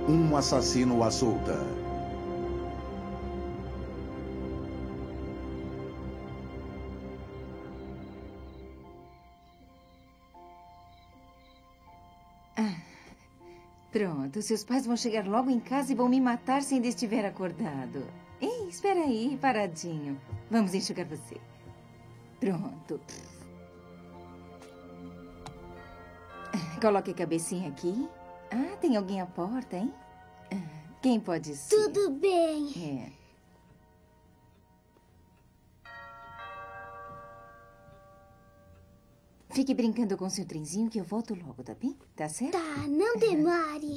Um assassino à solta. Pronto, seus pais vão chegar logo em casa e vão me matar se ainda estiver acordado. Ei, espera aí, paradinho. Vamos enxugar você. Pronto. Coloque a cabecinha aqui. Ah, tem alguém à porta, hein? Quem pode ser? Tudo bem. É. Fique brincando com seu trenzinho que eu volto logo, tá bem? Tá certo? Tá, não demore.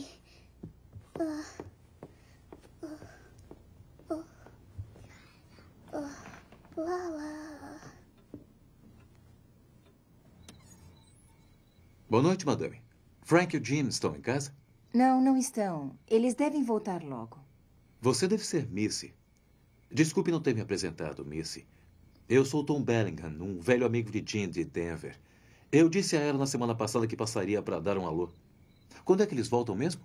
Boa noite, madame. Frank e o Jim estão em casa? Não, não estão. Eles devem voltar logo. Você deve ser Missy. Desculpe não ter me apresentado, Missy. Eu sou Tom Bellingham, um velho amigo de Jim de Denver. Eu disse a ela na semana passada que passaria para dar um alô. Quando é que eles voltam mesmo?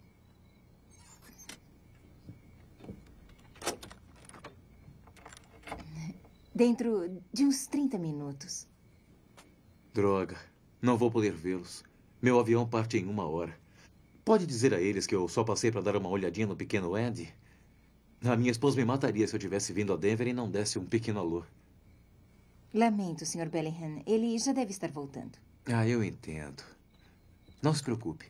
Dentro de uns 30 minutos. Droga, não vou poder vê-los. Meu avião parte em 1 hora. Pode dizer a eles que eu só passei para dar uma olhadinha no pequeno Andy? A minha esposa me mataria se eu tivesse vindo a Denver e não desse um pequeno alô. Lamento, Sr. Bellingham. Ele já deve estar voltando. Ah, eu entendo. Não se preocupe.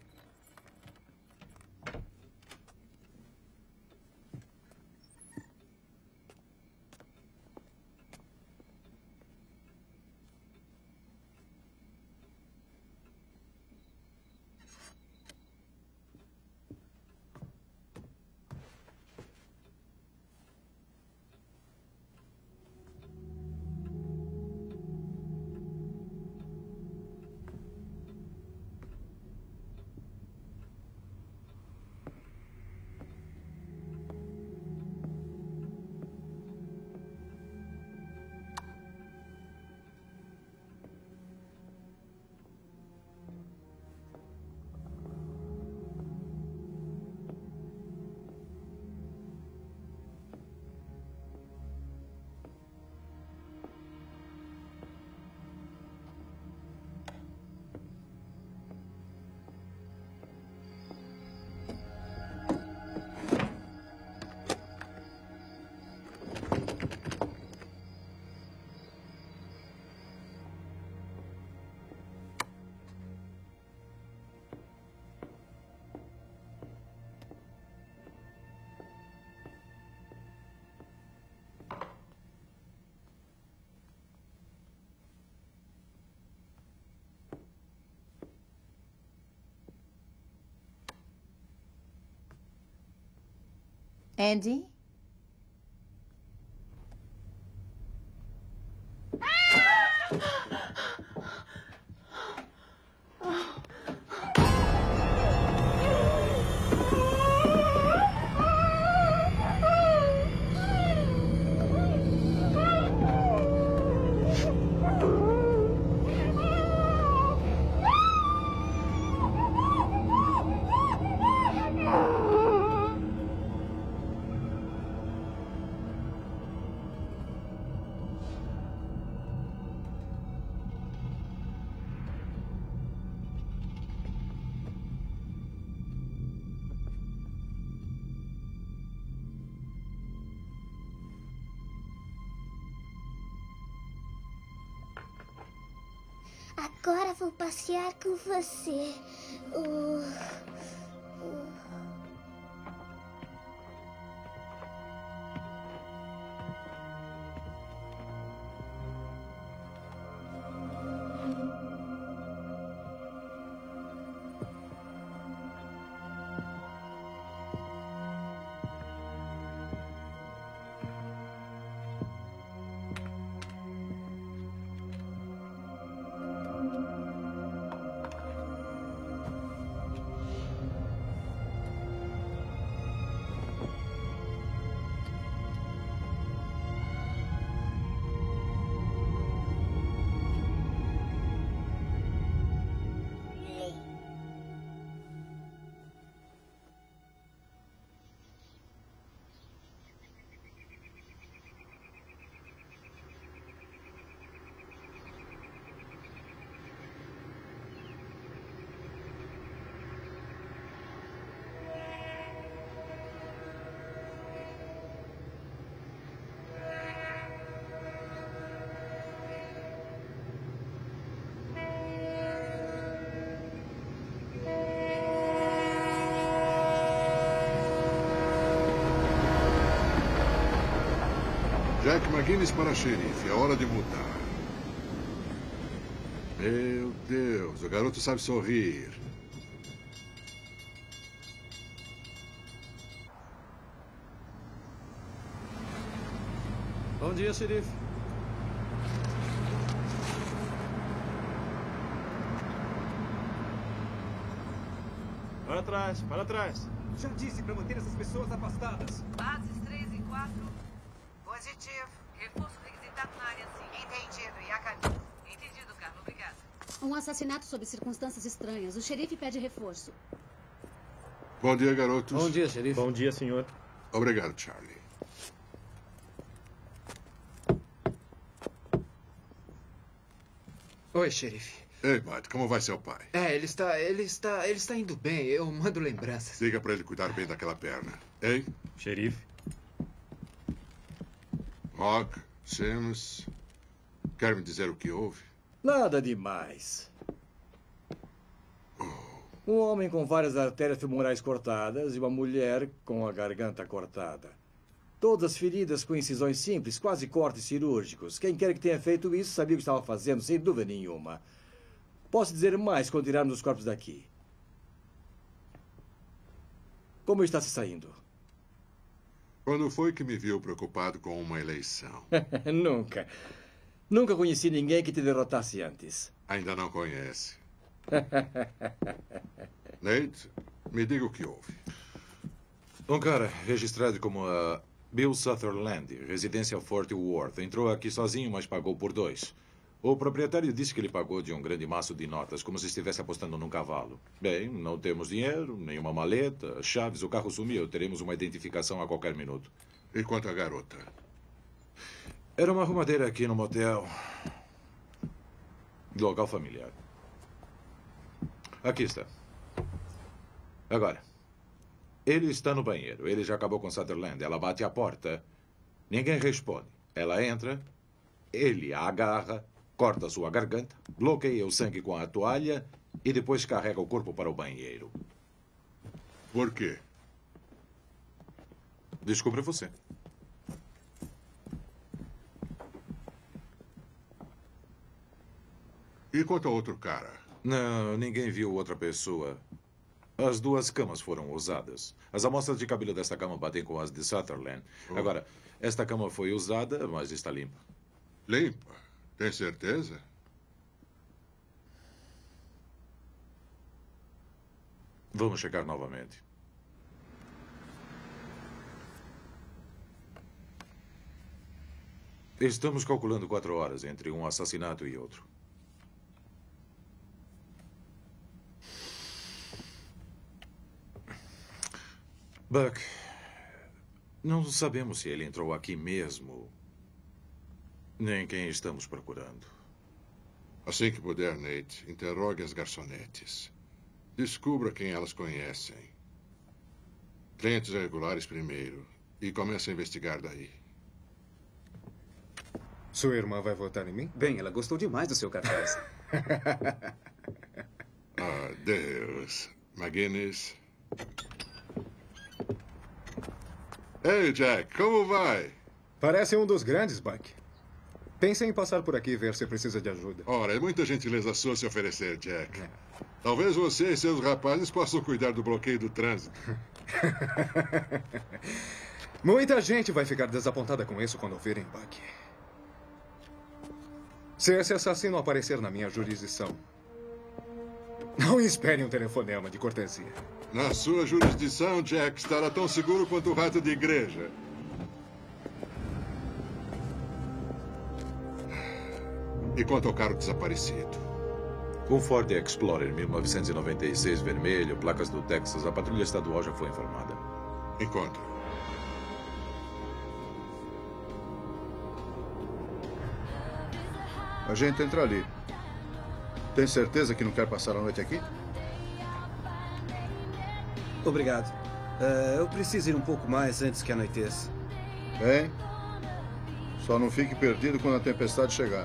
Andy? Agora vou passear com você. Jack McGinnis para xerife. É hora de mudar. Meu Deus, o garoto sabe sorrir. Bom dia, xerife. Para trás, para trás. Já disse para manter essas pessoas afastadas. Bases 3 e 4. Positivo. Reforço requisitado na área 5. Entendido. E a caminho. Entendido, Carlos. Obrigada. Um assassinato sob circunstâncias estranhas. O xerife pede reforço. Bom dia, garotos. Bom dia, xerife. Bom dia, senhor. Obrigado, Charlie. Oi, xerife. Ei, Bud, como vai seu pai? Ele está indo bem. Eu mando lembranças. Diga para ele cuidar bem daquela perna. Hein? Xerife. Rock, Sims, quer me dizer o que houve? Nada demais. Um homem com várias artérias femorais cortadas e uma mulher com a garganta cortada. Todas feridas com incisões simples, quase cortes cirúrgicos. Quem quer que tenha feito isso sabia o que estava fazendo, sem dúvida nenhuma. Posso dizer mais quando tirarmos os corpos daqui. Como está se saindo? Quando foi que me viu preocupado com uma eleição? Nunca. Nunca conheci ninguém que te derrotasse antes. Ainda não conhece. Nate, me diga o que houve. Um cara registrado como a Bill Sutherland, residência Fort Worth, entrou aqui sozinho, mas pagou por 2. O proprietário disse que ele pagou de um grande maço de notas, como se estivesse apostando num cavalo. Bem, não temos dinheiro, nenhuma maleta, chaves, o carro sumiu. Teremos uma identificação a qualquer minuto. E quanto à garota? Era uma arrumadeira aqui no motel. Local familiar. Aqui está. Agora, ele está no banheiro. Ele já acabou com Sutherland. Ela bate à porta. Ninguém responde. Ela entra. Ele a agarra. Corta sua garganta. Bloqueia o sangue com a toalha. E depois carrega o corpo para o banheiro. Por quê? Descubra você. E quanto ao outro cara? Não, ninguém viu outra pessoa. As 2 camas foram usadas. As amostras de cabelo desta cama batem com as de Sutherland. Agora, esta cama foi usada, mas está limpa. Limpa? Tem certeza? Vamos checar novamente. Estamos calculando 4 horas entre um assassinato e outro. Buck, não sabemos se ele entrou aqui mesmo, nem quem estamos procurando. Assim que puder, Nate, interrogue as garçonetes. Descubra quem elas conhecem. Clientes regulares primeiro. E comece a investigar daí. Sua irmã vai votar em mim? Bem, ela gostou demais do seu cartaz. Ah, Deus. McGinnis. Ei, Jack, como vai? Parece um dos grandes, Buck. Pense em passar por aqui e ver se precisa de ajuda. Ora, é muita gentileza sua se oferecer, Jack. Talvez você e seus rapazes possam cuidar do bloqueio do trânsito. Muita gente vai ficar desapontada com isso quando ouvirem, Buck. Se esse assassino aparecer na minha jurisdição, não espere um telefonema de cortesia. Na sua jurisdição, Jack estará tão seguro quanto o rato de igreja. E quanto ao carro desaparecido? Um Ford Explorer 1996 vermelho, placas do Texas. A patrulha estadual já foi informada. Encontre. A gente entra ali. Tem certeza que não quer passar a noite aqui? Obrigado. Eu preciso ir um pouco mais antes que anoiteça. Bem, só não fique perdido quando a tempestade chegar.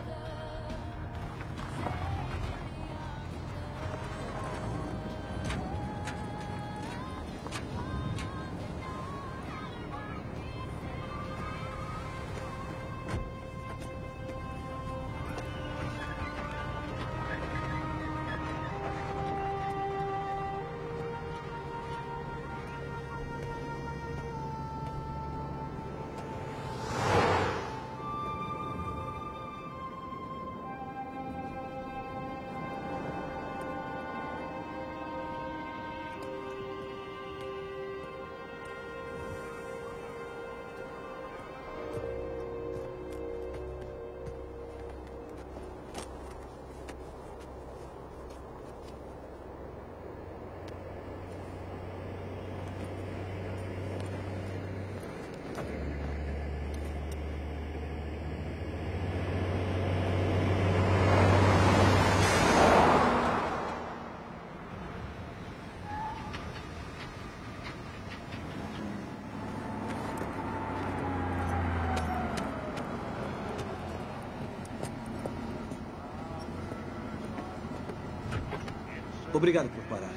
Obrigado por parar.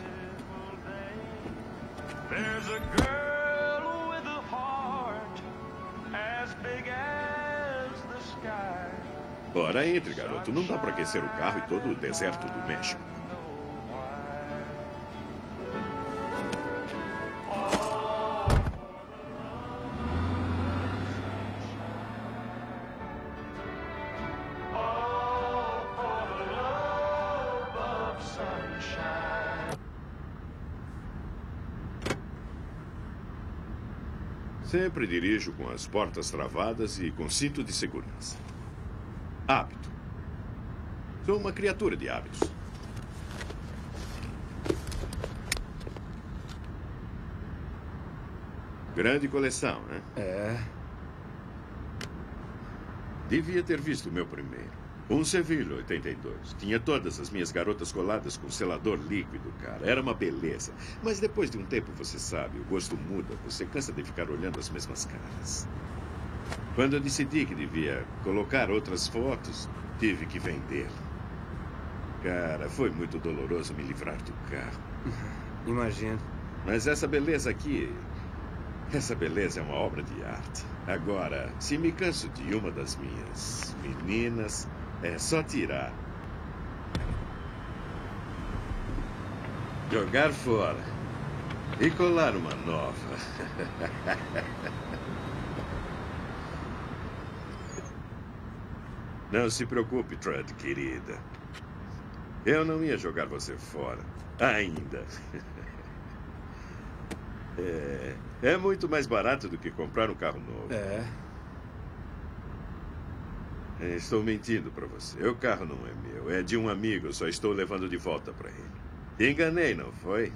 There's a girl with a heart as big as the sky. Ora, entre, garoto. Não dá para aquecer o carro e todo o deserto do México. Sempre dirijo com as portas travadas e com cinto de segurança. Hábito. Sou uma criatura de hábitos. Grande coleção, né? É. Devia ter visto o meu primeiro. Um Seville 82. Tinha todas as minhas garotas coladas com selador líquido, cara. Era uma beleza. Mas depois de um tempo, você sabe, o gosto muda. Você cansa de ficar olhando as mesmas caras. Quando eu decidi que devia colocar outras fotos, tive que vendê-lo. Cara, foi muito doloroso me livrar do carro. Imagino. Mas essa beleza aqui... Essa beleza é uma obra de arte. Agora, se me canso de uma das minhas meninas... É só tirar. Jogar fora. E colar uma nova. Não se preocupe, Trud, querida. Eu não ia jogar você fora. Ainda. É muito mais barato do que comprar um carro novo. É. Estou mentindo para você. O carro não é meu. É de um amigo. Só estou levando de volta para ele. Enganei, não foi?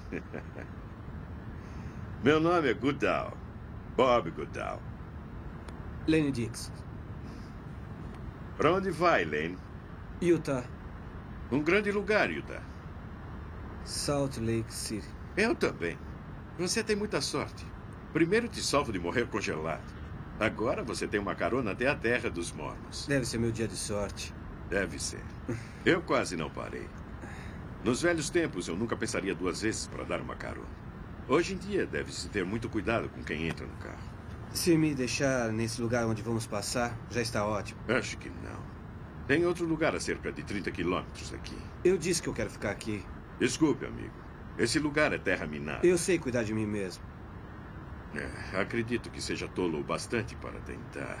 Meu nome é Goodall. Bob Goodall. Lane Dix. Para onde vai, Lane? Utah. Um grande lugar, Utah. Salt Lake City. Eu também. Você tem muita sorte. Primeiro te salvo de morrer congelado. Agora você tem uma carona até a terra dos mormons. Deve ser meu dia de sorte. Deve ser. Eu quase não parei. Nos velhos tempos, eu nunca pensaria duas vezes para dar uma carona. Hoje em dia, deve-se ter muito cuidado com quem entra no carro. Se me deixar nesse lugar onde vamos passar, já está ótimo. Acho que não. Tem outro lugar a cerca de 30 quilômetros aqui. Eu disse que eu quero ficar aqui. Desculpe, amigo. Esse lugar é terra minada. Eu sei cuidar de mim mesmo. Acredito que seja tolo o bastante para tentar.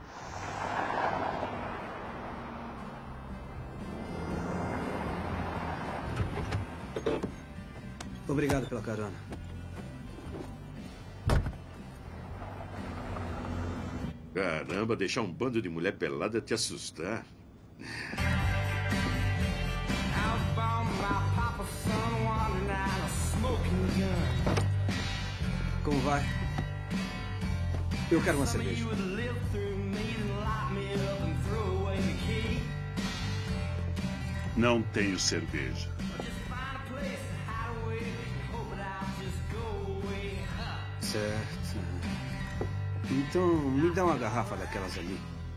Obrigado pela carona. Caramba, deixar um bando de mulher pelada te assustar. Como vai? Eu quero uma cerveja. Não tenho cerveja. Certo. Então, me dá uma garrafa daquelas ali.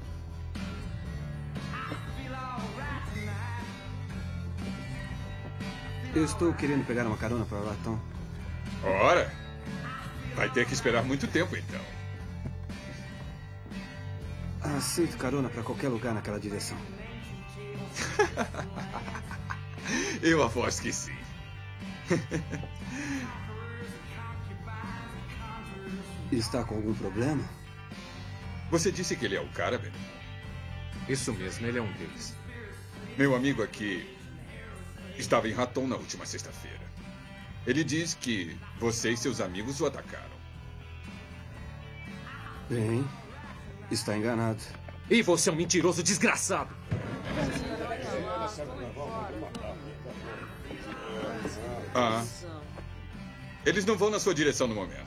Eu estou querendo pegar uma carona para Latom. Ora! Vai ter que esperar muito tempo, então. Aceito carona para qualquer lugar naquela direção. Eu aposto que sim. Está com algum problema? Você disse que ele é o cara, Ben? Isso mesmo, ele é um deles. Meu amigo aqui estava em Raton na última sexta-feira. Ele diz que você e seus amigos o atacaram. Bem, está enganado. E você é um mentiroso desgraçado. Eles não vão na sua direção no momento.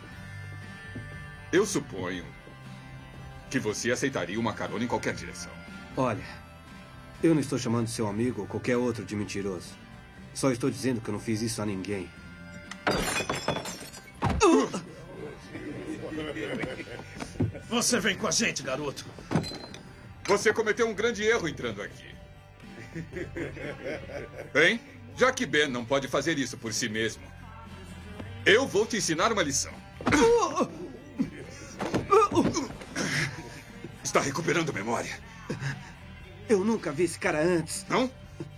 Eu suponho que você aceitaria uma carona em qualquer direção. Olha, eu não estou chamando seu amigo ou qualquer outro de mentiroso. Só estou dizendo que eu não fiz isso a ninguém. Você vem com a gente, garoto. Você cometeu um grande erro entrando aqui. Hein? Já que Ben não pode fazer isso por si mesmo, eu vou te ensinar uma lição. Está recuperando memória. Eu nunca vi esse cara antes. Não?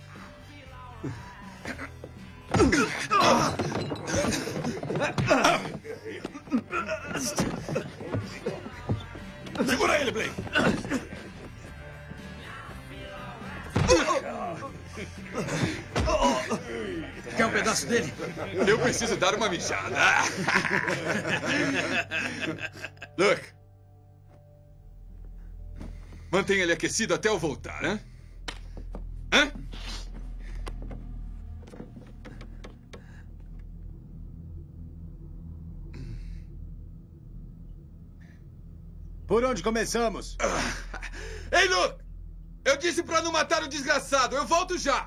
Segura ele, Blake. Quer um pedaço dele? Eu preciso dar uma mijada. Look. Mantenha ele aquecido até eu voltar, hein? Hã? Por onde começamos? Ei, Luke! Eu disse pra não matar o desgraçado. Eu volto já.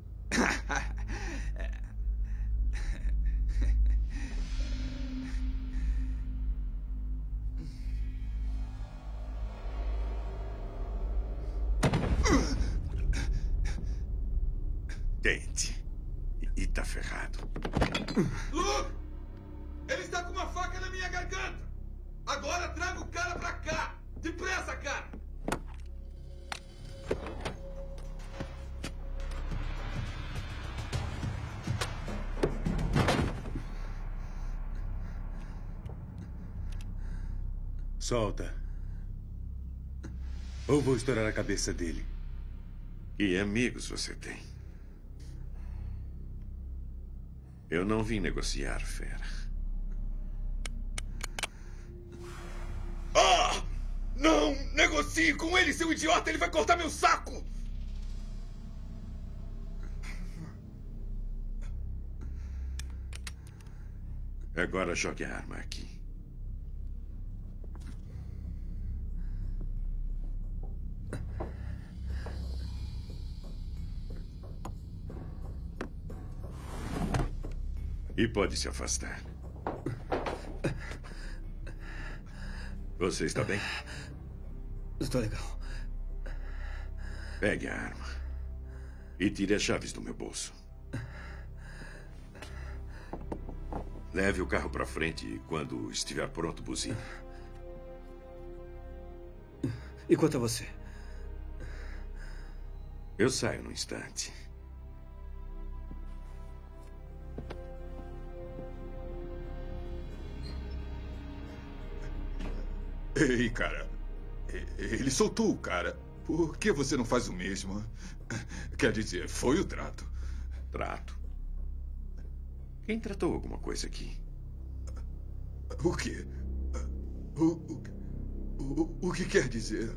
Tente. E tá ferrado. Luke! Ele está com uma faca na minha garganta. Agora traga o cara pra cá. Depressa, cara. Solta. Ou vou estourar a cabeça dele. Que amigos você tem? Eu não vim negociar, fera. Ah! Não negocie com ele, seu idiota! Ele vai cortar meu saco! Agora jogue a arma aqui. E pode se afastar. Você está bem? Estou legal. Pegue a arma. E tire as chaves do meu bolso. Leve o carro para frente e, quando estiver pronto, buzine. E quanto a você? Eu saio num instante. Ei, cara. Ele soltou o cara. Por que você não faz o mesmo? Quer dizer, foi o trato. Trato? Quem tratou alguma coisa aqui? O quê? O que quer dizer?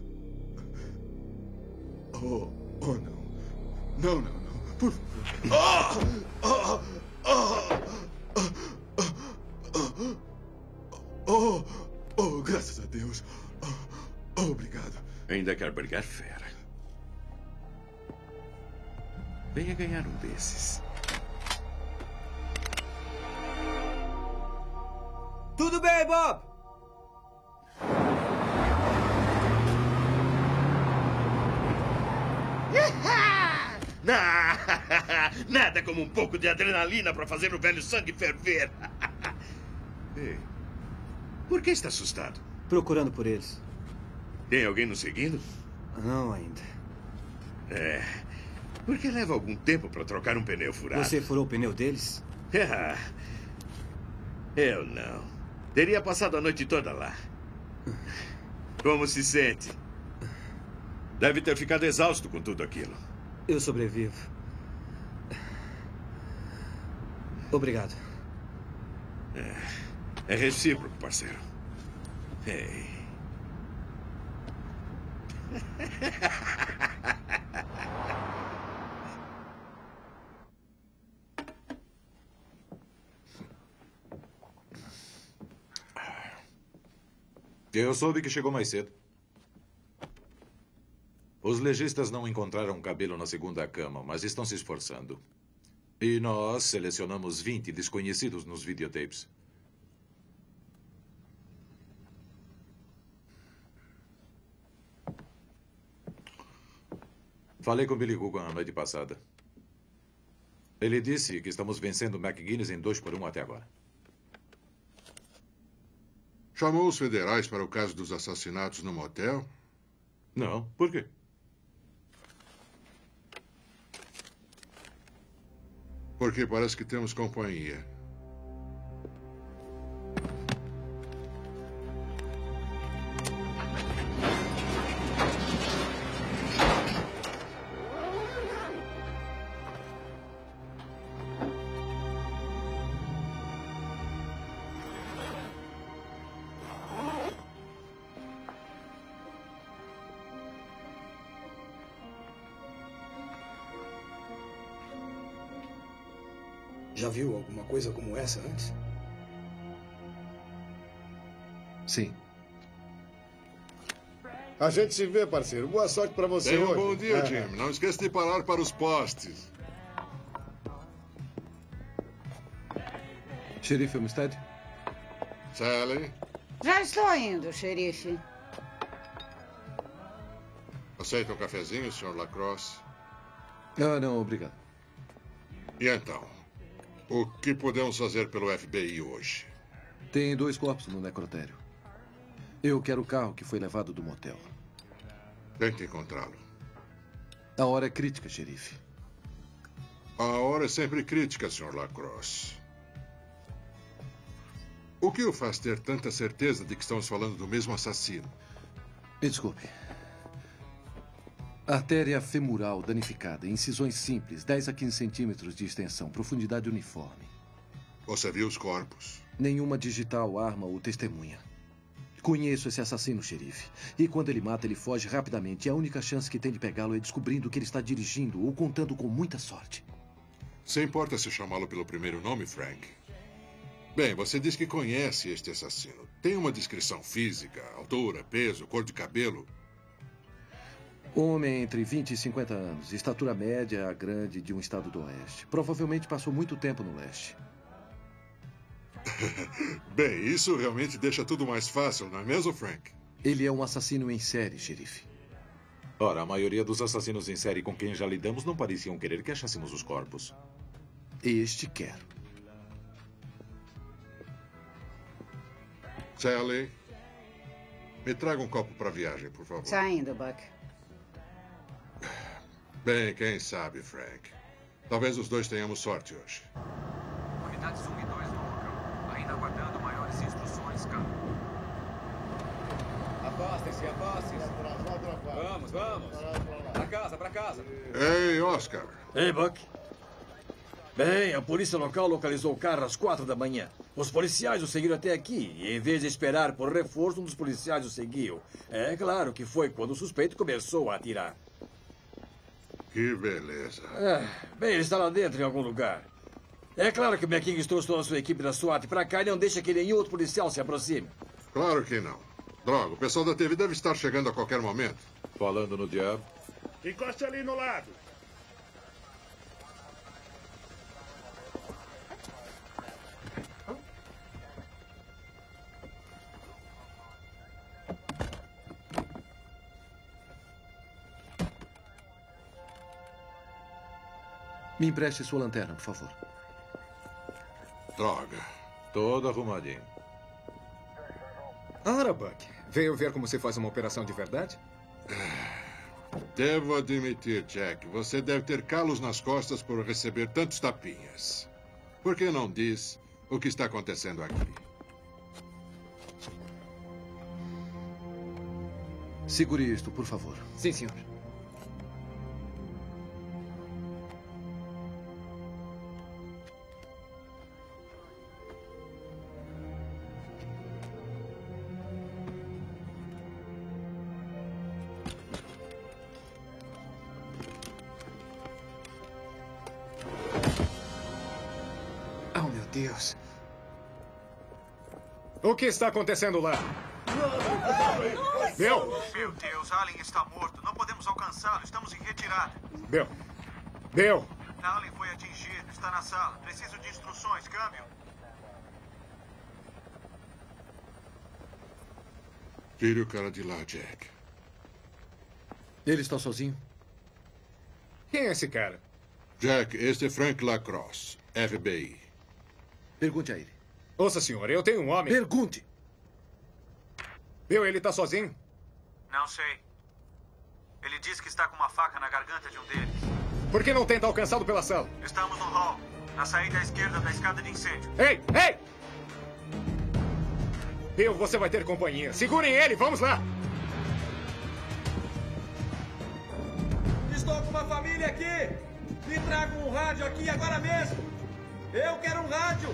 Oh, não. Não, não, não. Por favor. Oh, graças a Deus. Obrigado. Ainda quer brigar, fera? Venha ganhar um desses. Tudo bem, Bob? Nada como um pouco de adrenalina para fazer o velho sangue ferver. Ei, por que está assustado? Procurando por eles. Tem alguém nos seguindo? Não ainda. É. Porque leva algum tempo para trocar um pneu furado. Você furou o pneu deles? Eu não. Teria passado a noite toda lá. Como se sente? Deve ter ficado exausto com tudo aquilo. Eu sobrevivo. Obrigado. É recíproco, parceiro. Ei. Eu soube que chegou mais cedo. Os legistas não encontraram cabelo na segunda cama, mas estão se esforçando. E nós selecionamos 20 desconhecidos nos videotapes. Falei com Billy Coogan a noite passada. Ele disse que estamos vencendo McGuinness em 2-1 até agora. Chamou os federais para o caso dos assassinatos no motel? Não. Por quê? Porque parece que temos companhia. Já viu alguma coisa como essa antes? Sim. A gente se vê, parceiro. Boa sorte pra você Tenha hoje. um bom dia, Jim. Não esqueça de parar para os postes. Xerife Olmsted? Sally, Já estou indo, xerife. aceita um cafezinho, Sr. Lacrosse? Ah, não, obrigado. E então? O que podemos fazer pelo FBI hoje? Tem 2 corpos no necrotério. Eu quero o carro que foi levado do motel. Tente encontrá-lo. A hora é crítica, xerife. A hora é sempre crítica, Sr. Lacrosse. O que o faz ter tanta certeza de que estamos falando do mesmo assassino? Me desculpe. Artéria femoral danificada, incisões simples, 10 a 15 centímetros de extensão, profundidade uniforme. Você viu os corpos? Nenhuma digital, arma ou testemunha. Conheço esse assassino, xerife. E quando ele mata, ele foge rapidamente. E a única chance que tem de pegá-lo é descobrindo que ele está dirigindo ou contando com muita sorte. Você importa se chamá-lo pelo primeiro nome, Frank? Bem, você diz que conhece este assassino. Tem uma descrição física, altura, peso, cor de cabelo? Homem entre 20 e 50 anos, estatura média a grande de um estado do oeste. Provavelmente passou muito tempo no leste. Bem, isso realmente deixa tudo mais fácil, não é mesmo, Frank? Ele é um assassino em série, xerife. Ora, a maioria dos assassinos em série com quem já lidamos não pareciam querer que achássemos os corpos. Este quer. Sally, me traga um copo para a viagem, por favor. Saindo, Buck. Bem, quem sabe, Frank. Talvez os dois tenhamos sorte hoje. Unidades 1 e 2 no local. Ainda aguardando maiores instruções, cara. Afastem-se, afastem-se. Vamos, vamos. Pra casa. Ei, Oscar. Ei, Buck. Bem, a polícia local localizou o carro às 4 da manhã. Os policiais o seguiram até aqui. E em vez de esperar por reforço, um dos policiais o seguiu. É claro que foi quando o suspeito começou a atirar. Que beleza. Bem, ele está lá dentro em algum lugar. É claro que o McKinney trouxe toda a sua equipe da SWAT para cá e não deixa que nenhum outro policial se aproxime. Claro que não. Droga, o pessoal da TV deve estar chegando a qualquer momento. Falando no diabo. Encoste ali no lado. Me empreste sua lanterna, por favor. Droga. Todo arrumadinho. Ora, Buck, veio ver como se faz uma operação de verdade? Devo admitir, Jack, você deve ter calos nas costas por receber tantos tapinhas. Por que não diz o que está acontecendo aqui? Segure isto, por favor. Sim, senhor. Oh, meu Deus. O que está acontecendo lá? Bill! Meu Deus, Allen está morto. Não podemos alcançá-lo. Estamos em retirada. Bill! Bill! Allen foi atingido. Está na sala. Preciso de instruções. Câmbio. Tire o cara de lá, Jack. Ele está sozinho? Quem é esse cara? Jack, este é Frank Lacrosse, FBI. Pergunte a ele. Ouça, senhor, eu tenho um homem... Pergunte. Bill, ele tá sozinho? Não sei. Ele disse que está com uma faca na garganta de um deles. Por que não tenta alcançá-lo pela sala? Estamos no hall, na saída à esquerda da escada de incêndio. Ei, ei! Bill, você vai ter companhia. Segurem ele, vamos lá! Estou com uma família aqui! Me tragam um rádio aqui agora mesmo! Eu quero um rádio!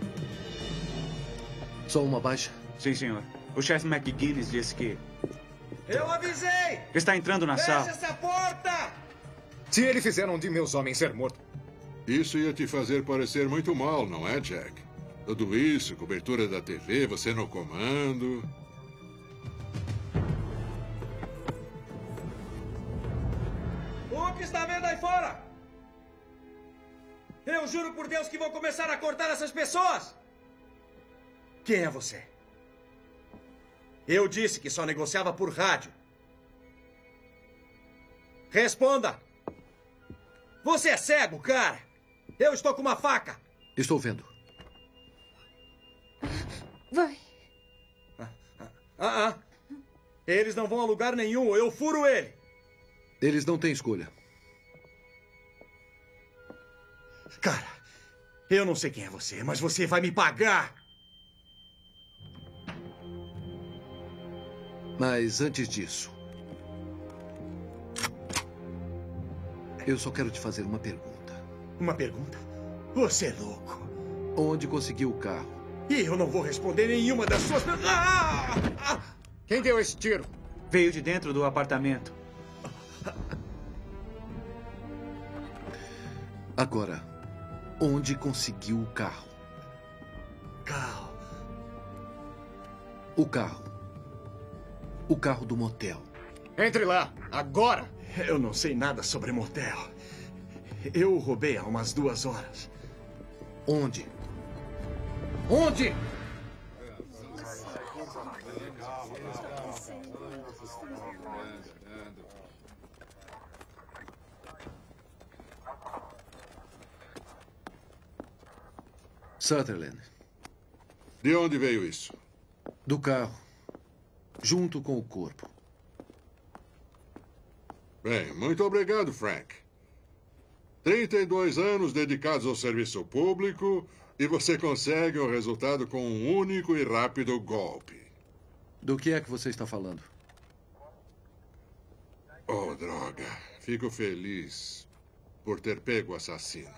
Só uma baixa? Sim, senhor. O chefe McGuinness disse que... Eu avisei! Está entrando na sala. Feche essa porta! Se ele fizer um de meus homens ser morto... Isso ia te fazer parecer muito mal, não é, Jack? Tudo isso, cobertura da TV, você no comando... O que está vendo aí fora? Eu juro por Deus que vou começar a cortar essas pessoas! Quem é você? Eu disse que só negociava por rádio. Responda! Você é cego, cara! Eu estou com uma faca! Estou vendo. Vai. Eles não vão a lugar nenhum, eu furo ele! Eles não têm escolha. Cara, eu não sei quem é você, mas você vai me pagar! Mas antes disso... eu só quero te fazer uma pergunta. Uma pergunta? Você é louco. Onde conseguiu o carro? E eu não vou responder nenhuma das suas perguntas. Quem deu esse tiro? Veio de dentro do apartamento. Agora, onde conseguiu o carro? Carro? O carro. O carro do motel. Entre lá, agora! Eu não sei nada sobre motel. Eu o roubei há umas 2 horas. Onde? Onde? Sutherland. De onde veio isso? Do carro. Junto com o corpo. Bem, muito obrigado, Frank. 32 anos dedicados ao serviço público e você consegue o resultado com um único e rápido golpe. Do que é que você está falando? Oh, droga. Fico feliz por ter pego o assassino.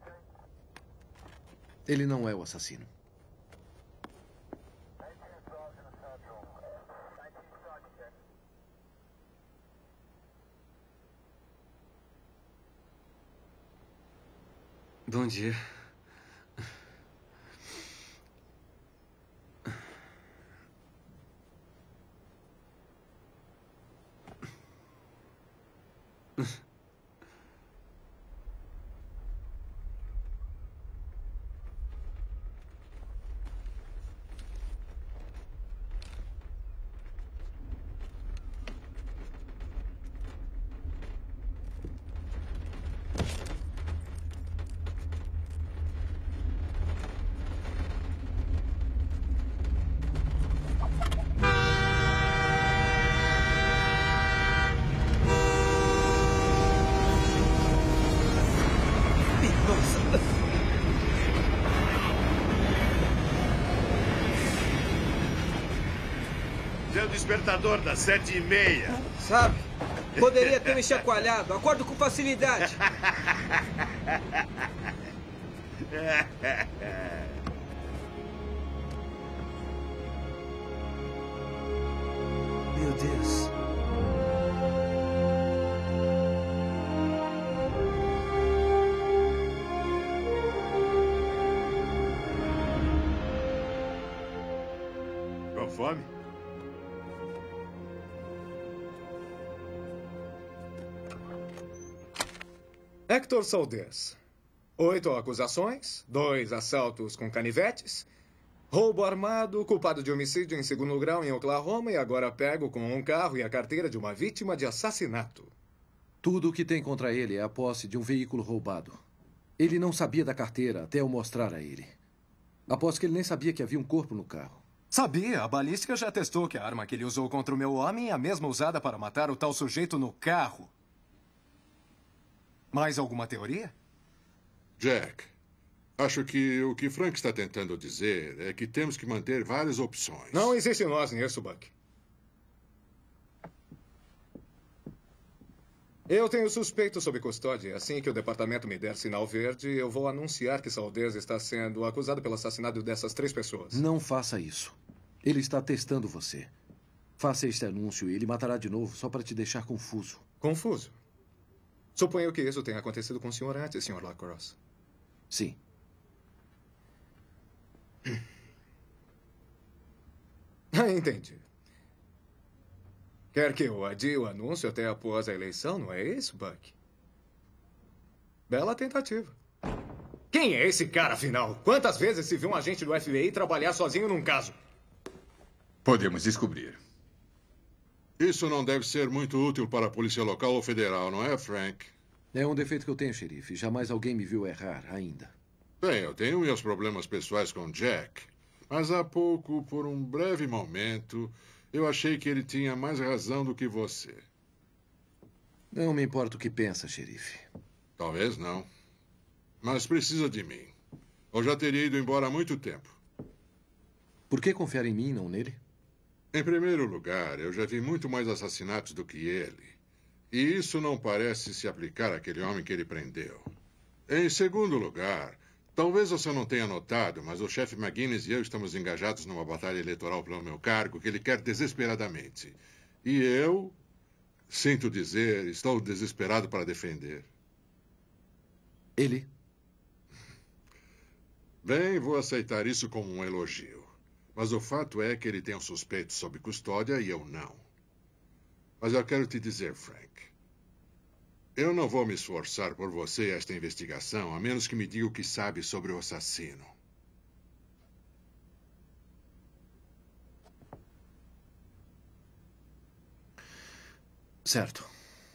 Ele não é o assassino. Bom dia. Seu despertador das 7h30. Sabe? Poderia ter me chacoalhado. Acordo com facilidade. Meu Deus. Com fome? Hector Saldes. 8 acusações, 2 assaltos com canivetes, roubo armado, culpado de homicídio em 2º grau em Oklahoma e agora pego com um carro e a carteira de uma vítima de assassinato. Tudo o que tem contra ele é a posse de um veículo roubado. Ele não sabia da carteira até eu mostrar a ele. Aposto que ele nem sabia que havia um corpo no carro. Sabia, a balística já testou que a arma que ele usou contra o meu homem é a mesma usada para matar o tal sujeito no carro. Mais alguma teoria? Jack, acho que o que Frank está tentando dizer é que temos que manter várias opções. Não existe nós nisso, Buck. Eu tenho suspeito sob custódia. Assim que o departamento me der sinal verde, eu vou anunciar que Saldez está sendo acusado pelo assassinato dessas 3 pessoas. Não faça isso. Ele está testando você. Faça este anúncio e ele matará de novo só para te deixar confuso. Confuso? Suponho que isso tenha acontecido com o senhor antes, Sr. Lacrosse. Sim. Entendi. Quer que eu adie o anúncio até após a eleição, não é isso, Buck? Bela tentativa. Quem é esse cara, afinal? Quantas vezes se viu um agente do FBI trabalhar sozinho num caso? Podemos descobrir. Isso não deve ser muito útil para a polícia local ou federal, não é, Frank? É um defeito que eu tenho, xerife. Jamais alguém me viu errar ainda. Bem, eu tenho meus problemas pessoais com Jack. Mas há pouco, por um breve momento, eu achei que ele tinha mais razão do que você. Não me importa o que pensa, xerife. Talvez não. Mas precisa de mim. Eu já teria ido embora há muito tempo. Por que confiar em mim e não nele? Em primeiro lugar, eu já vi muito mais assassinatos do que ele. E isso não parece se aplicar àquele homem que ele prendeu. Em segundo lugar, talvez você não tenha notado, mas o chefe McGuinness e eu estamos engajados numa batalha eleitoral pelo meu cargo que ele quer desesperadamente. E eu, sinto dizer, estou desesperado para defender. Ele? Bem, vou aceitar isso como um elogio. Mas o fato é que ele tem um suspeito sob custódia e eu não. Mas eu quero te dizer, Frank, eu não vou me esforçar por você esta investigação, a menos que me diga o que sabe sobre o assassino. Certo.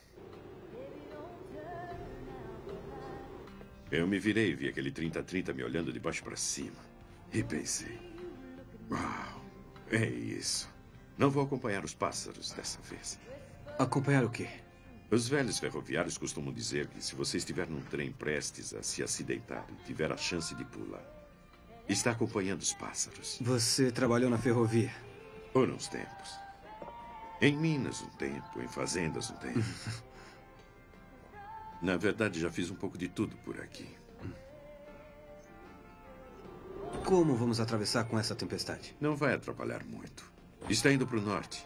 Eu me virei e vi aquele 30-30 me olhando de baixo para cima. E pensei, uau, é isso. Não vou acompanhar os pássaros dessa vez. Acompanhar o quê? Os velhos ferroviários costumam dizer que se você estiver num trem prestes a se acidentar e tiver a chance de pular, está acompanhando os pássaros. Você trabalhou na ferrovia? Por uns tempos. Em Minas um tempo, em fazendas um tempo. Na verdade, já fiz um pouco de tudo por aqui. Como vamos atravessar com essa tempestade? Não vai atrapalhar muito. Está indo para o norte.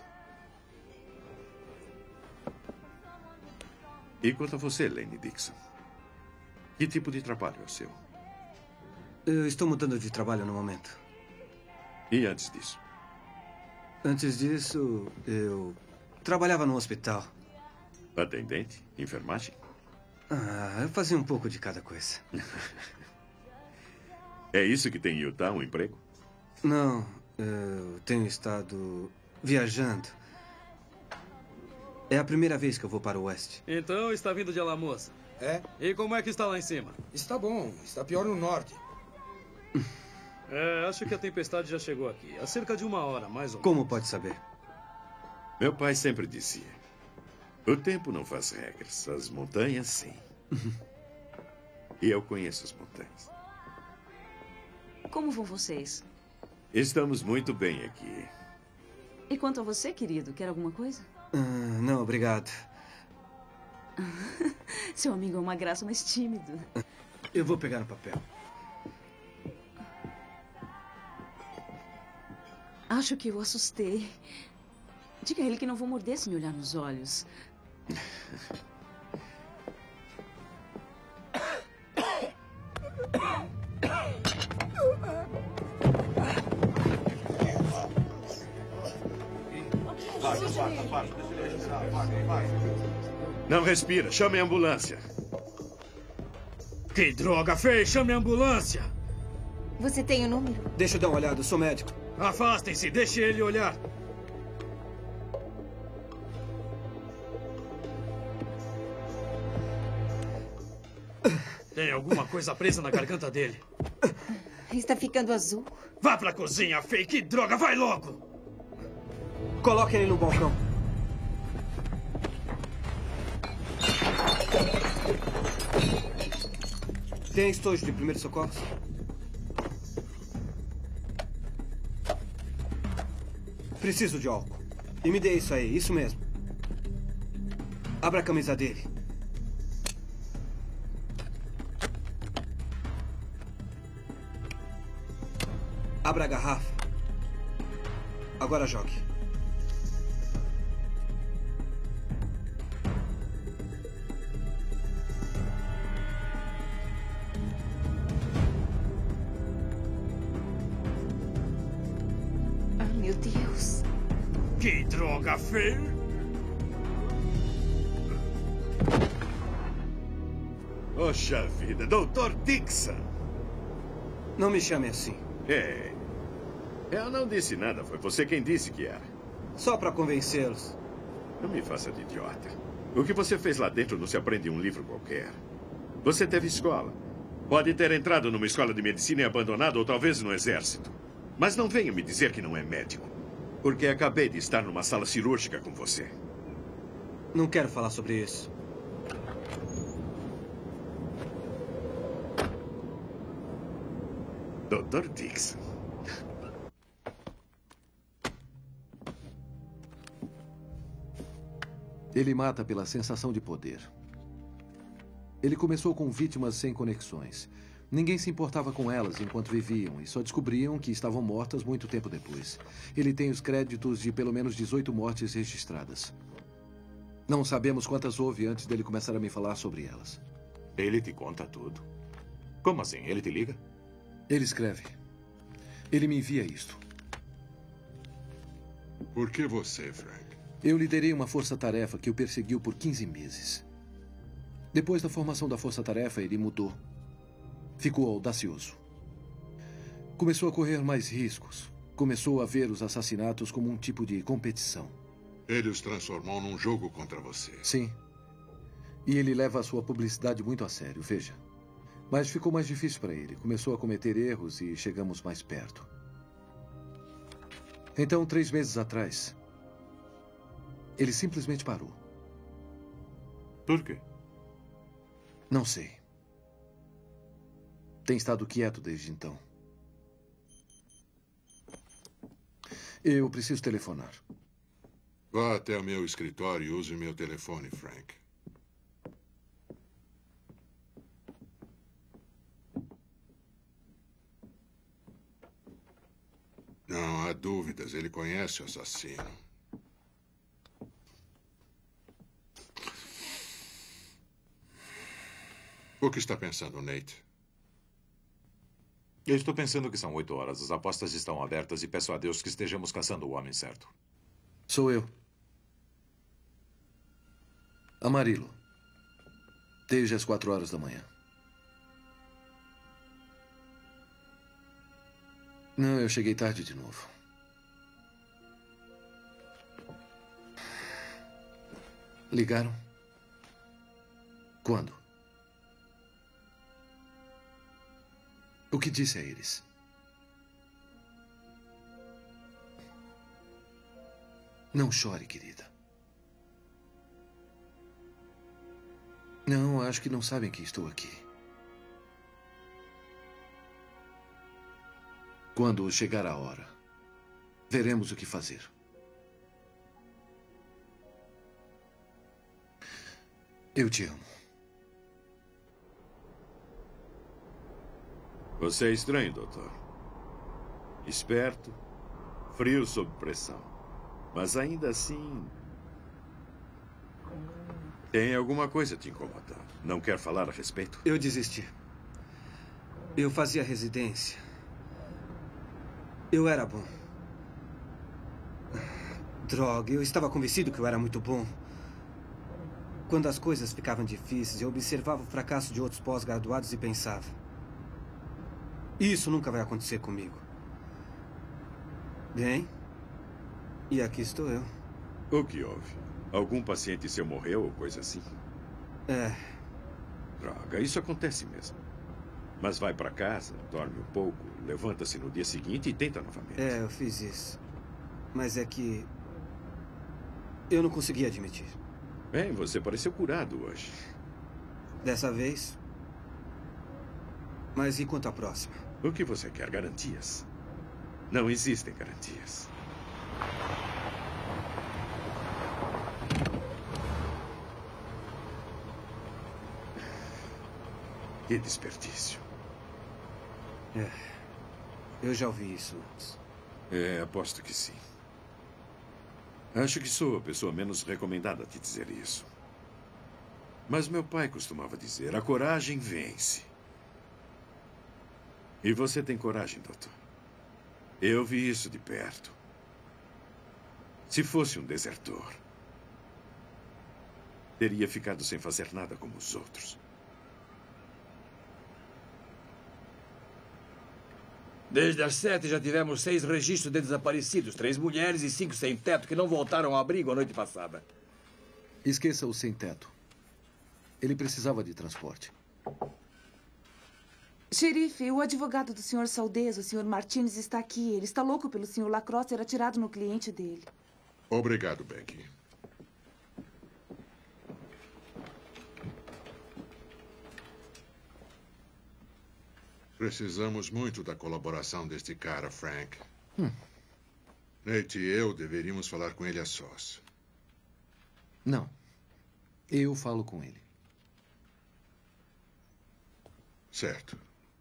E quanto a você, Lane Dixon? Que tipo de trabalho é o seu? Eu estou mudando de trabalho no momento. E antes disso? Antes disso, eu trabalhava no hospital. Atendente? Enfermagem? Eu fazia um pouco de cada coisa. É isso que tem em Utah, um emprego? Não, eu tenho estado viajando. É a primeira vez que eu vou para o oeste. Então está vindo de Alamoça. É? E como é que está lá em cima? Está bom, está pior no norte. Acho que a tempestade já chegou aqui. Há cerca de 1 hora, mais ou menos. Como pode saber? Meu pai sempre dizia: o tempo não faz regras, as montanhas sim. E eu conheço as montanhas. Como vão vocês? Estamos muito bem aqui. E quanto a você, querido, quer alguma coisa? Não, obrigado. Seu amigo é uma graça, mas tímido. Eu vou pegar no papel. Acho que eu assustei. Diga a ele que não vou morder se me olhar nos olhos. Não respira, chame a ambulância. Que droga, Fei, chame a ambulância. Você tem o número? Deixa eu dar uma olhada, eu sou médico. Afastem-se, deixe ele olhar. Tem alguma coisa presa na garganta dele. Está ficando azul. Vá pra cozinha, Faye. Que droga, vai logo. Coloque ele no balcão. Tem estojo de primeiros socorros? Preciso de álcool. E me dê isso aí, isso mesmo. Abra a camisa dele. Abra a garrafa. Agora jogue. Ah, meu Deus. Que droga, Faye. Poxa vida, Dr. Dixon. Não me chame assim. Eu não disse nada, foi você quem disse que era. Só para convencê-los. Não me faça de idiota. O que você fez lá dentro não se aprende em um livro qualquer. Você teve escola. Pode ter entrado numa escola de medicina e abandonado, ou talvez no exército. Mas não venha me dizer que não é médico. Porque acabei de estar numa sala cirúrgica com você. Não quero falar sobre isso. Dr. Dixon. Ele mata pela sensação de poder. Ele começou com vítimas sem conexões. Ninguém se importava com elas enquanto viviam e só descobriam que estavam mortas muito tempo depois. Ele tem os créditos de pelo menos 18 mortes registradas. Não sabemos quantas houve antes dele começar a me falar sobre elas. Ele te conta tudo? Como assim? Ele te liga? Ele escreve. Ele me envia isto. Por que você, Frank? Eu liderei uma força-tarefa que o perseguiu por 15 meses. Depois da formação da força-tarefa, ele mudou. Ficou audacioso. Começou a correr mais riscos. Começou a ver os assassinatos como um tipo de competição. Ele os transformou num jogo contra você. Sim. E ele leva a sua publicidade muito a sério, veja. Mas ficou mais difícil para ele. Começou a cometer erros e chegamos mais perto. Então, 3 meses atrás, ele simplesmente parou. Por quê? Não sei. Tem estado quieto desde então. Eu preciso telefonar. Vá até o meu escritório e use meu telefone, Frank. Não há dúvidas, ele conhece o assassino. O que está pensando, Nate? Eu estou pensando que são 8 horas. As apostas estão abertas e peço a Deus que estejamos caçando o homem certo. Sou eu. Amarillo. Desde as 4 horas da manhã. Não, eu cheguei tarde de novo. Ligaram? Quando? O que disse a eles? Não chore, querida. Não, acho que não sabem que estou aqui. Quando chegar a hora, veremos o que fazer. Eu te amo. Você é estranho, doutor. Esperto, frio sob pressão. Mas ainda assim... tem alguma coisa te incomodando. Não quer falar a respeito? Eu desisti. Eu fazia residência. Eu era bom. Droga, eu estava convencido que eu era muito bom. Quando as coisas ficavam difíceis, eu observava o fracasso de outros pós-graduados e pensava: isso nunca vai acontecer comigo. Bem, e aqui estou eu. O que houve? Algum paciente seu morreu ou coisa assim? Droga, isso acontece mesmo. Mas vai para casa, dorme um pouco, levanta-se no dia seguinte e tenta novamente. É, eu fiz isso. Mas é que... eu não consegui admitir. Bem, você pareceu curado hoje. Dessa vez. Mas e quanto à próxima? O que você quer? Garantias? Não existem garantias. Que desperdício. É, eu já ouvi isso antes. É, aposto que sim. Acho que sou a pessoa menos recomendada a te dizer isso. Mas meu pai costumava dizer, a coragem vence. E você tem coragem, doutor. Eu vi isso de perto. Se fosse um desertor, teria ficado sem fazer nada como os outros. Desde as 7 já tivemos 6 registros de desaparecidos. 3 mulheres e 5 sem teto que não voltaram ao abrigo a noite passada. Esqueça o sem teto. Ele precisava de transporte. Xerife, o advogado do Sr. Saldes, o Sr. Martinez, está aqui. Ele está louco pelo Sr. Lacrosse ser atirado no cliente dele. Obrigado, Becky. Precisamos muito da colaboração deste cara, Frank. Nate e eu deveríamos falar com ele a sós. Não. Eu falo com ele. Certo.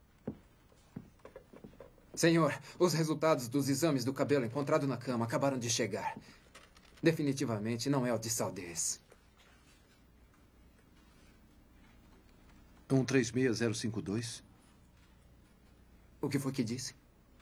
Senhor, os resultados dos exames do cabelo encontrado na cama acabaram de chegar. Definitivamente não é o de Saldes. 136052? O que foi que disse?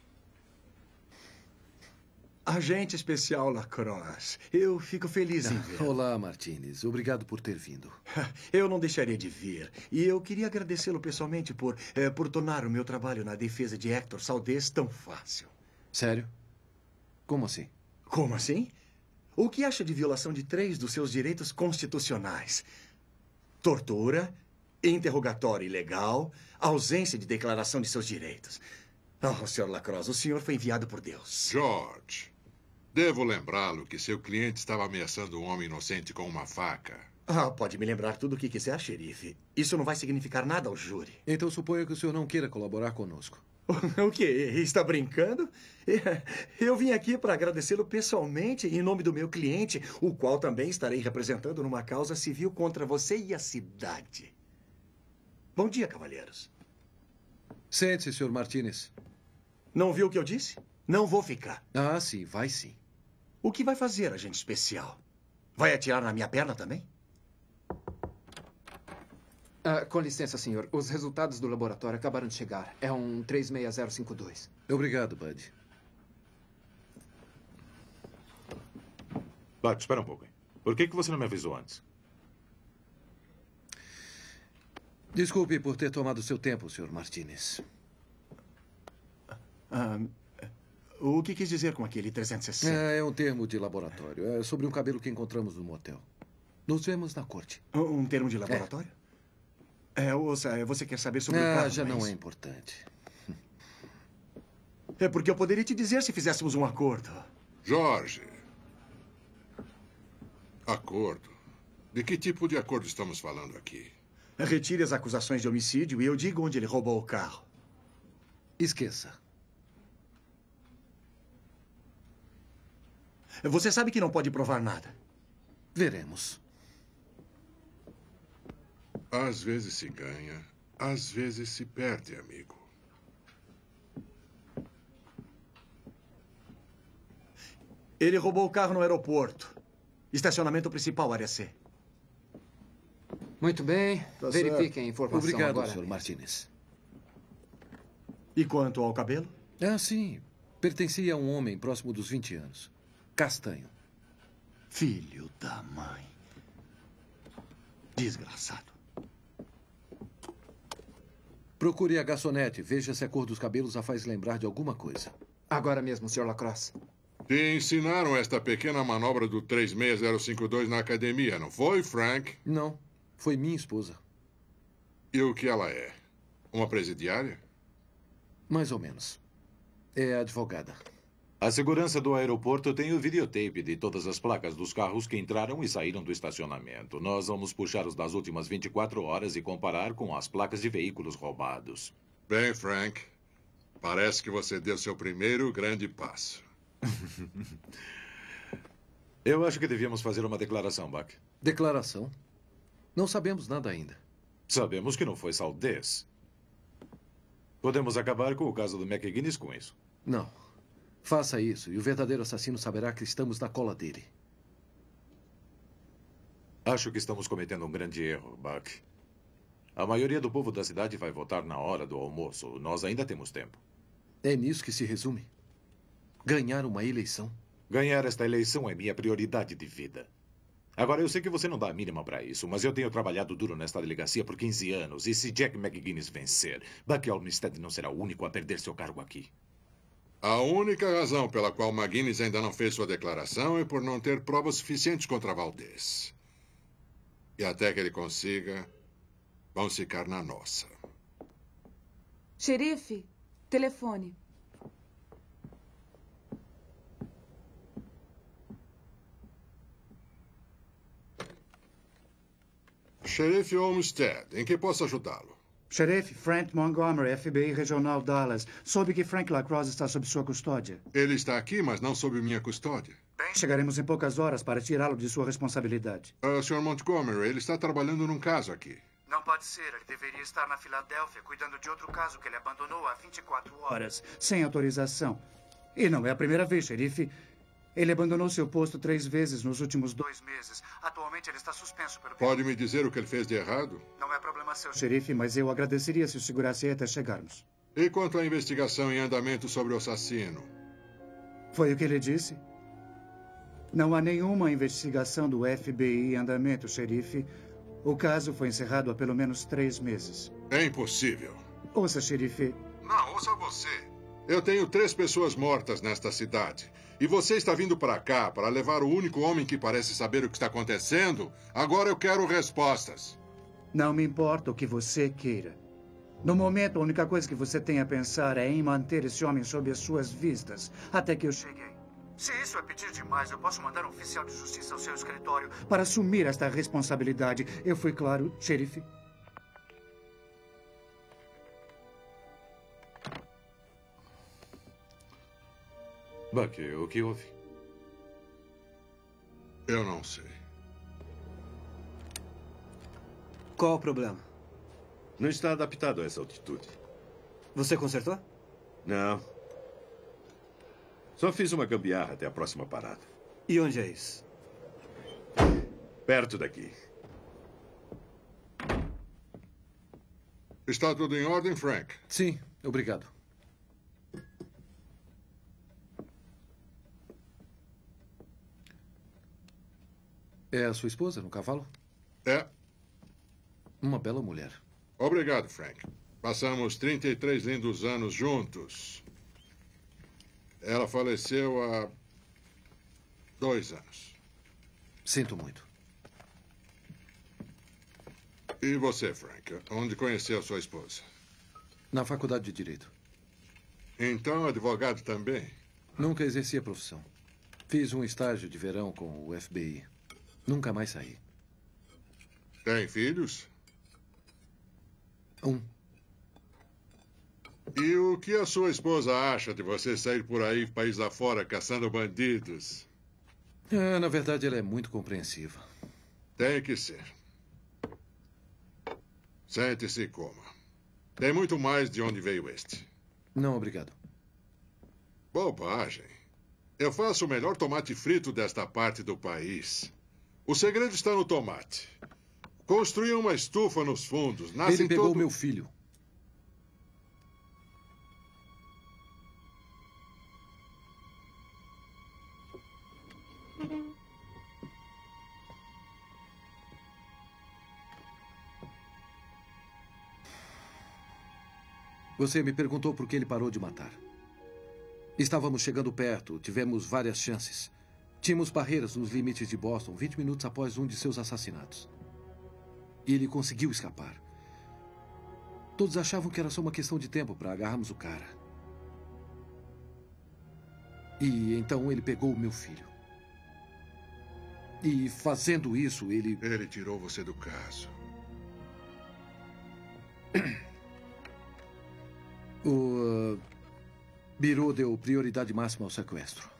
Agente especial Lacrosse, eu fico feliz em ver. Olá, Martinez. Obrigado por ter vindo. Eu não deixaria de vir. E eu queria agradecê-lo pessoalmente por tornar o meu trabalho na defesa de Hector Saldes tão fácil. Sério? Como assim? Como assim? O que acha de violação de 3 dos seus direitos constitucionais? Tortura, interrogatório ilegal, ausência de declaração de seus direitos. Oh, Sr. Lacrosse, o senhor foi enviado por Deus. George, devo lembrá-lo que seu cliente estava ameaçando um homem inocente com uma faca. Ah, pode me lembrar tudo o que quiser, xerife. Isso não vai significar nada ao júri. Então suponho que o senhor não queira colaborar conosco. O quê? Está brincando? Eu vim aqui para agradecê-lo pessoalmente em nome do meu cliente, o qual também estarei representando numa causa civil contra você e a cidade. Bom dia, cavalheiros. Sente-se, Sr. Martinez. Não viu o que eu disse? Não vou ficar. Ah, sim, vai sim. O que vai fazer, agente especial? Vai atirar na minha perna também? Com licença, senhor. Os resultados do laboratório acabaram de chegar. É um 136052. Obrigado, Bud. Bud, espera um pouco. Por que você não me avisou antes? Desculpe por ter tomado seu tempo, Sr. Martinez. O que quis dizer com aquele 360? É um termo de laboratório. É sobre um cabelo que encontramos no motel. Nos vemos na corte. Um termo de laboratório? Ouça, você quer saber sobre o carro? Já não é importante. É porque eu poderia te dizer se fizéssemos um acordo. Jorge. Acordo? De que tipo de acordo estamos falando aqui? Retire as acusações de homicídio e eu digo onde ele roubou o carro. Esqueça. Você sabe que não pode provar nada. Veremos. Às vezes se ganha, às vezes se perde, amigo. Ele roubou o carro no aeroporto. Estacionamento principal, área C. Muito bem. Verifiquem a informação Obrigado, agora. Sr. Martinez. E quanto ao cabelo? Sim. Pertencia a um homem próximo dos 20 anos. Castanho. Filho da mãe. Desgraçado. Procure a garçonete. Veja se a cor dos cabelos a faz lembrar de alguma coisa. Agora mesmo, Sr. Lacrosse. Te ensinaram esta pequena manobra do 36052 na academia, não foi, Frank? Não. Foi minha esposa. E o que ela é? Uma presidiária? Mais ou menos. É advogada. A segurança do aeroporto tem o videotape de todas as placas dos carros que entraram e saíram do estacionamento. Nós vamos puxar os das últimas 24 horas e comparar com as placas de veículos roubados. Bem, Frank, parece que você deu seu primeiro grande passo. Eu acho que devíamos fazer uma declaração, Buck. Declaração? Não sabemos nada ainda. Sabemos que não foi Saldez. Podemos acabar com o caso do McGuinness com isso. Não. Faça isso e o verdadeiro assassino saberá que estamos na cola dele. Acho que estamos cometendo um grande erro, Buck. A maioria do povo da cidade vai votar na hora do almoço. Nós ainda temos tempo. É nisso que se resume? Ganhar uma eleição? Ganhar esta eleição é minha prioridade de vida. Agora, eu sei que você não dá a mínima para isso, mas eu tenho trabalhado duro nesta delegacia por 15 anos. E se Jack McGuinness vencer, Buck Olmsted não será o único a perder seu cargo aqui. A única razão pela qual McGuinness ainda não fez sua declaração é por não ter provas suficientes contra Valdez. E até que ele consiga, vamos ficar na nossa. Xerife, telefone. Xerife Olmsted, em que posso ajudá-lo? Xerife, Frank Montgomery, FBI Regional Dallas. Soube que Frank Lacrosse está sob sua custódia. Ele está aqui, mas não sob minha custódia. Bem, chegaremos em poucas horas para tirá-lo de sua responsabilidade. Sr. Montgomery, ele está trabalhando num caso aqui. Não pode ser. Ele deveria estar na Filadélfia, cuidando de outro caso que ele abandonou há 24 horas, sem autorização. E não é a primeira vez, xerife. Ele abandonou seu posto 3 vezes nos últimos 2 meses. Atualmente ele está suspenso pelo... Pode me dizer o que ele fez de errado? Não é problema seu, xerife, mas eu agradeceria se o segurasse aí até chegarmos. E quanto à investigação em andamento sobre o assassino? Foi o que ele disse? Não há nenhuma investigação do FBI em andamento, xerife. O caso foi encerrado há pelo menos 3 meses. É impossível. Ouça, xerife. Não, ouça você. Eu tenho 3 pessoas mortas nesta cidade. E você está vindo para cá para levar o único homem que parece saber o que está acontecendo? Agora eu quero respostas. Não me importa o que você queira. No momento, a única coisa que você tem a pensar é em manter esse homem sob as suas vistas, até que eu cheguei. Se isso é pedir demais, eu posso mandar um oficial de justiça ao seu escritório para assumir esta responsabilidade. Eu fui claro, xerife? Buck, o que houve? Eu não sei. Qual o problema? Não está adaptado a essa altitude. Você consertou? Não. Só fiz uma gambiarra até a próxima parada. E onde é isso? Perto daqui. Está tudo em ordem, Frank? Sim, obrigado. É a sua esposa no cavalo? É. Uma bela mulher. Obrigado, Frank. Passamos 33 lindos anos juntos. Ela faleceu há 2 anos. Sinto muito. E você, Frank? Onde conheceu sua esposa? Na faculdade de Direito. Então, advogado também? Nunca exerci a profissão. Fiz um estágio de verão com o FBI. Nunca mais saí. Tem filhos? Um. E o que a sua esposa acha de você sair por aí, país afora, caçando bandidos? Na verdade, ela é muito compreensiva. Tem que ser. Sente-se e coma. Tem muito mais de onde veio este. Não, obrigado. Bobagem. Eu faço o melhor tomate frito desta parte do país. O segredo está no tomate. Construí uma estufa nos fundos. Ele pegou meu filho. Você me perguntou por que ele parou de matar. Estávamos chegando perto, tivemos várias chances. Tínhamos barreiras nos limites de Boston 20 minutos após um de seus assassinatos. E ele conseguiu escapar. Todos achavam que era só uma questão de tempo para agarrarmos o cara. E então ele pegou o meu filho. E fazendo isso, ele... Ele tirou você do caso. O Bureau deu prioridade máxima ao sequestro.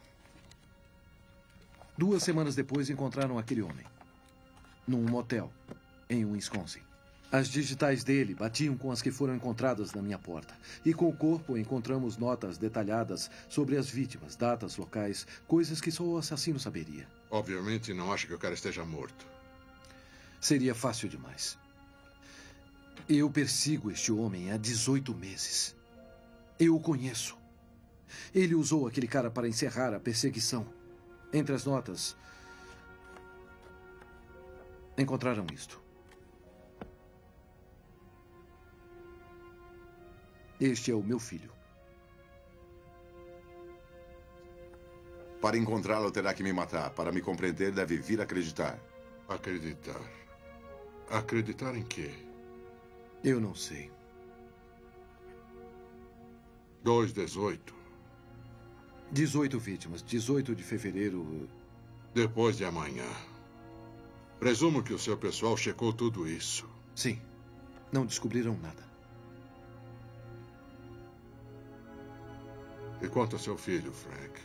2 semanas depois, encontraram aquele homem. Num motel, em Wisconsin. As digitais dele batiam com as que foram encontradas na minha porta. E com o corpo encontramos notas detalhadas sobre as vítimas, datas, locais, coisas que só o assassino saberia. Obviamente não acha que o cara esteja morto. Seria fácil demais. Eu persigo este homem há 18 meses. Eu o conheço. Ele usou aquele cara para encerrar a perseguição. Entre as notas, encontraram isto. Este é o meu filho. Para encontrá-lo, terá que me matar. Para me compreender, deve vir acreditar. Acreditar? Acreditar em quê? Eu não sei. 2/18. 18 vítimas. 18 de fevereiro. Depois de amanhã. Presumo que o seu pessoal checou tudo isso. Sim. Não descobriram nada. E quanto ao seu filho, Frank?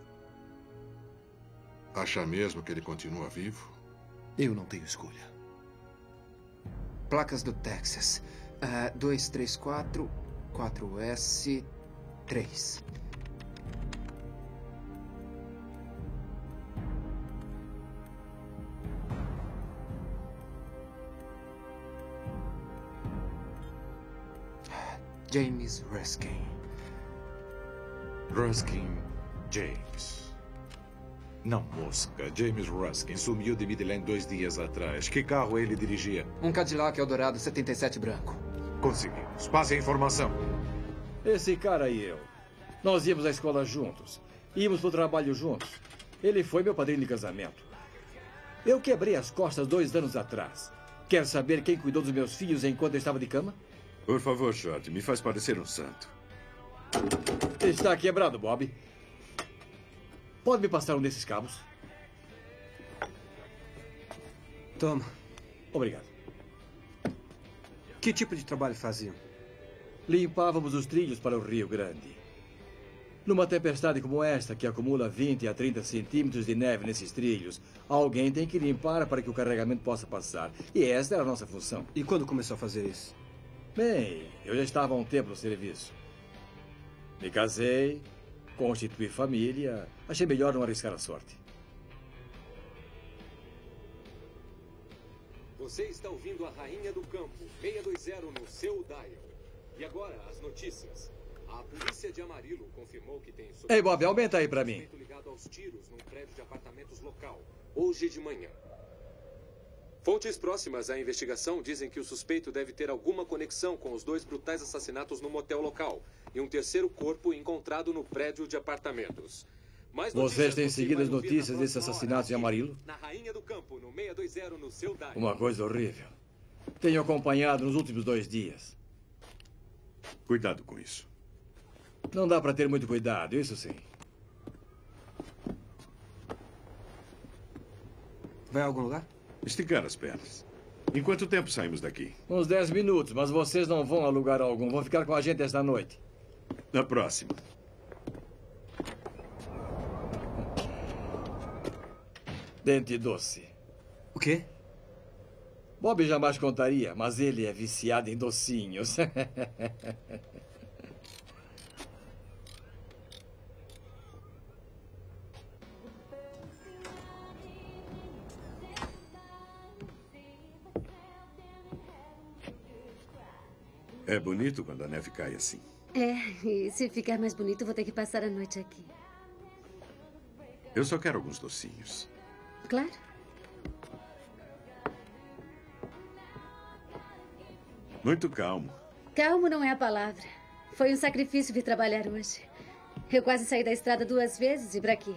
Acha mesmo que ele continua vivo? Eu não tenho escolha. Placas do Texas. 234 4S 3. James Ruskin. Ruskin James. Não, mosca. James Ruskin sumiu de Midland 2 dias atrás. Que carro ele dirigia? Um Cadillac Eldorado 77 branco. Conseguimos. Passe a informação. Esse cara e eu. Nós íamos à escola juntos. Íamos pro trabalho juntos. Ele foi meu padrinho de casamento. Eu quebrei as costas 2 anos atrás. Quer saber quem cuidou dos meus filhos enquanto eu estava de cama? Por favor, Short, me faz parecer um santo. Está quebrado, Bob. Pode me passar um desses cabos? Toma. Obrigado. Que tipo de trabalho faziam? Limpávamos os trilhos para o Rio Grande. Numa tempestade como esta, que acumula 20 a 30 centímetros de neve nesses trilhos, alguém tem que limpar para que o carregamento possa passar. E esta era a nossa função. E quando começou a fazer isso? Bem, eu já estava há um tempo no serviço. Me casei, constituí família. Achei melhor não arriscar a sorte. Você está ouvindo a Rainha do Campo, 620 no seu dial. E agora, as notícias. A polícia de Amarillo confirmou que tem... Ei, Bob, aumenta aí pra mim. ...ligado aos tiros num prédio de apartamentos local, hoje de manhã. Fontes próximas à investigação dizem que o suspeito deve ter alguma conexão com os 2 brutais assassinatos no motel local e um terceiro corpo encontrado no prédio de apartamentos. Vocês têm seguido as notícias desses assassinatos em Amarillo? Na Rainha do Campo, no 620 no seu dial. Uma coisa horrível. Tenho acompanhado nos últimos 2 dias. Cuidado com isso. Não dá para ter muito cuidado, isso sim. Vai a algum lugar? Esticar as pernas. Em quanto tempo saímos daqui? Uns 10 minutos, mas vocês não vão a lugar algum. Vão ficar com a gente esta noite. Na próxima. Dente doce. O quê? Bob jamais contaria, mas ele é viciado em docinhos. É bonito quando a neve cai assim. É, e se ficar mais bonito, vou ter que passar a noite aqui. Eu só quero alguns docinhos. Claro. Muito calmo. Calmo não é a palavra. Foi um sacrifício vir trabalhar hoje. Eu quase saí da estrada 2 vezes e pra quê?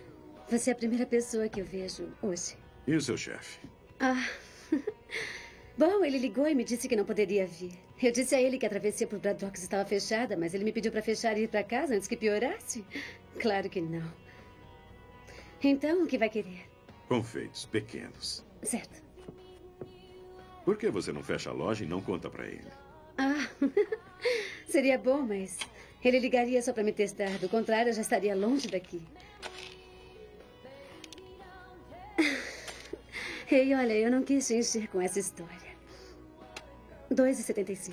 Você é a primeira pessoa que eu vejo hoje. E o seu chefe? Ah, Bom, ele ligou e me disse que não poderia vir. Eu disse a ele que a travessia por Braddock estava fechada, mas ele me pediu para fechar e ir para casa antes que piorasse. Claro que não. Então, o que vai querer? Confeitos pequenos. Certo. Por que você não fecha a loja e não conta para ele? Ah, seria bom, mas ele ligaria só para me testar. Do contrário, eu já estaria longe daqui. Ei, olha, eu não quis te encher com essa história. 2,75.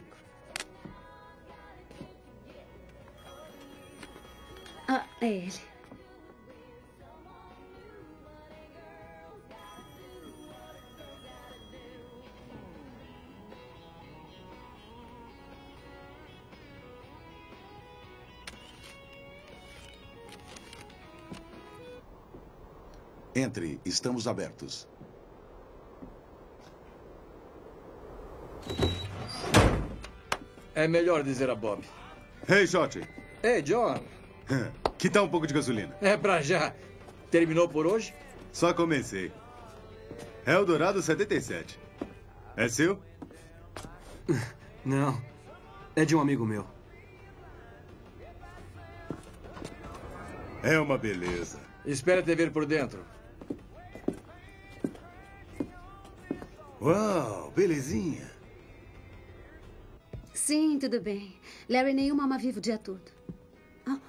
Ah, é ele. Entre, estamos abertos. É melhor dizer a Bob. Hey, Shotty. Ei, John. Que tal um pouco de gasolina? É pra já. Terminou por hoje? Só comecei. Eldorado 77. É seu? Não. É de um amigo meu. É uma beleza. Espera te ver por dentro. Uau, belezinha. Sim, tudo bem. Larry nenhuma ama vivo o dia todo. Oh.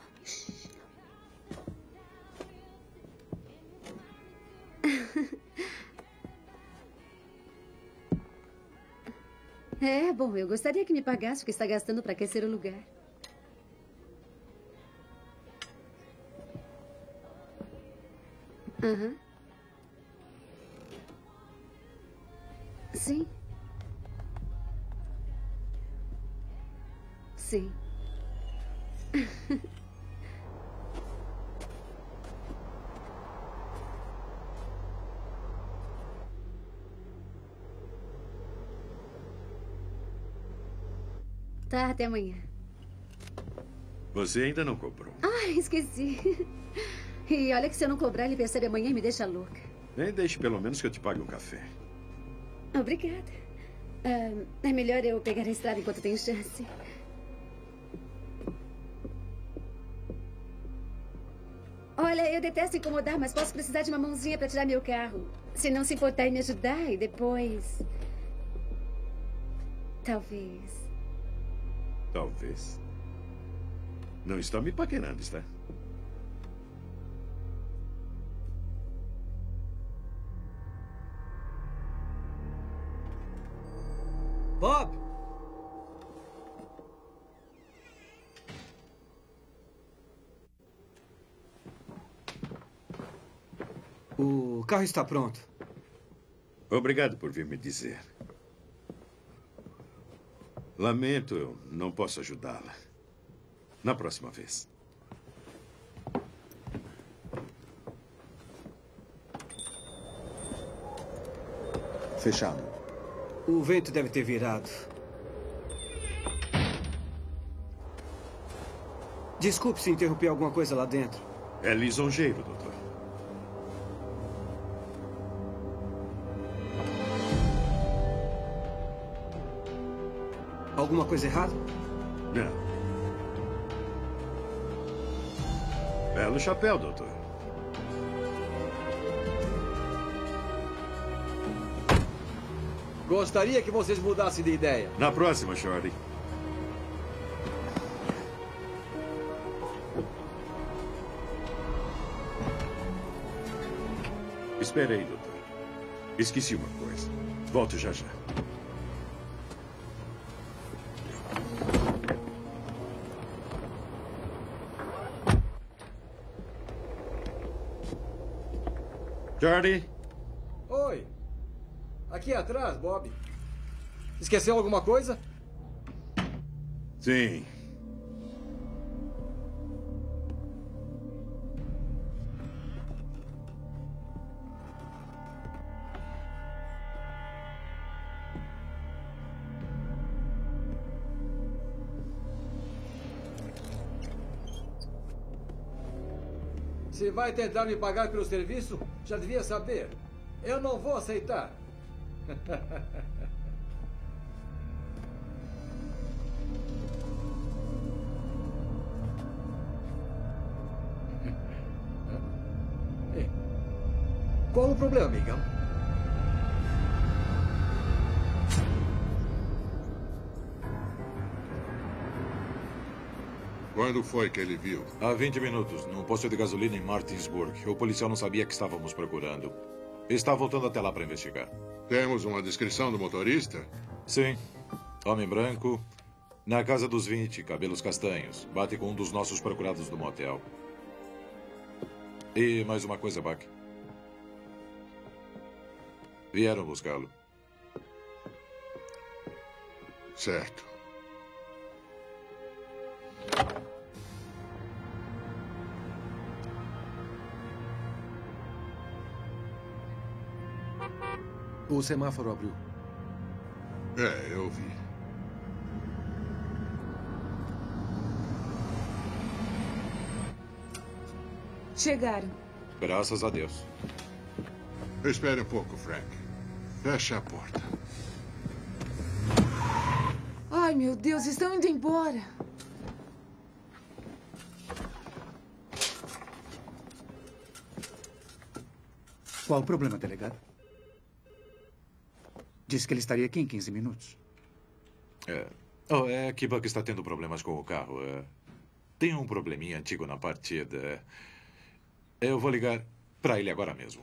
É, bom, eu gostaria que me pagasse o que está gastando para aquecer o lugar. Aham. Sim. Sim. Tá, até amanhã. Você ainda não cobrou. Ah, esqueci. E olha que se eu não cobrar, ele percebe amanhã e me deixa louca. Nem deixe pelo menos que eu te pague um café. Obrigada. É melhor eu pegar a estrada enquanto tenho chance. Olha, eu detesto incomodar, mas posso precisar de uma mãozinha para tirar meu carro. Se não se importar em me ajudar e depois... Talvez. Talvez. Não está me paquerando, está? Bob! O carro está pronto. Obrigado por vir me dizer. Lamento, eu não posso ajudá-la. Na próxima vez. Fechado. O vento deve ter virado. Desculpe se interromper alguma coisa lá dentro. É lisonjeiro, doutor. Alguma coisa errada? Não. Belo chapéu, doutor. Gostaria que vocês mudassem de ideia. Na próxima, Shorty. Espere aí, doutor. Esqueci uma coisa. Volto já já. Jordi? Oi. Aqui atrás, Bob. Esqueceu alguma coisa? Sim. Se vai tentar me pagar pelo serviço, já devia saber. Eu não vou aceitar. Qual o problema, amigão? Quando foi que ele viu? Há 20 minutos, num posto de gasolina em Martinsburg. O policial não sabia que estávamos procurando. Está voltando até lá para investigar. Temos uma descrição do motorista? Sim. Homem branco, na casa dos 20, cabelos castanhos. Bate com um dos nossos procurados do motel. E mais uma coisa, Buck. Vieram buscá-lo. Certo. O semáforo abriu. É, eu vi. Chegaram. Graças a Deus. Espere um pouco, Frank. Feche a porta. Ai, meu Deus, estão indo embora. Qual o problema, delegado? Disse que ele estaria aqui em 15 minutos. É que Buck está tendo problemas com o carro. Tem um probleminha antigo na partida. Eu vou ligar para ele agora mesmo.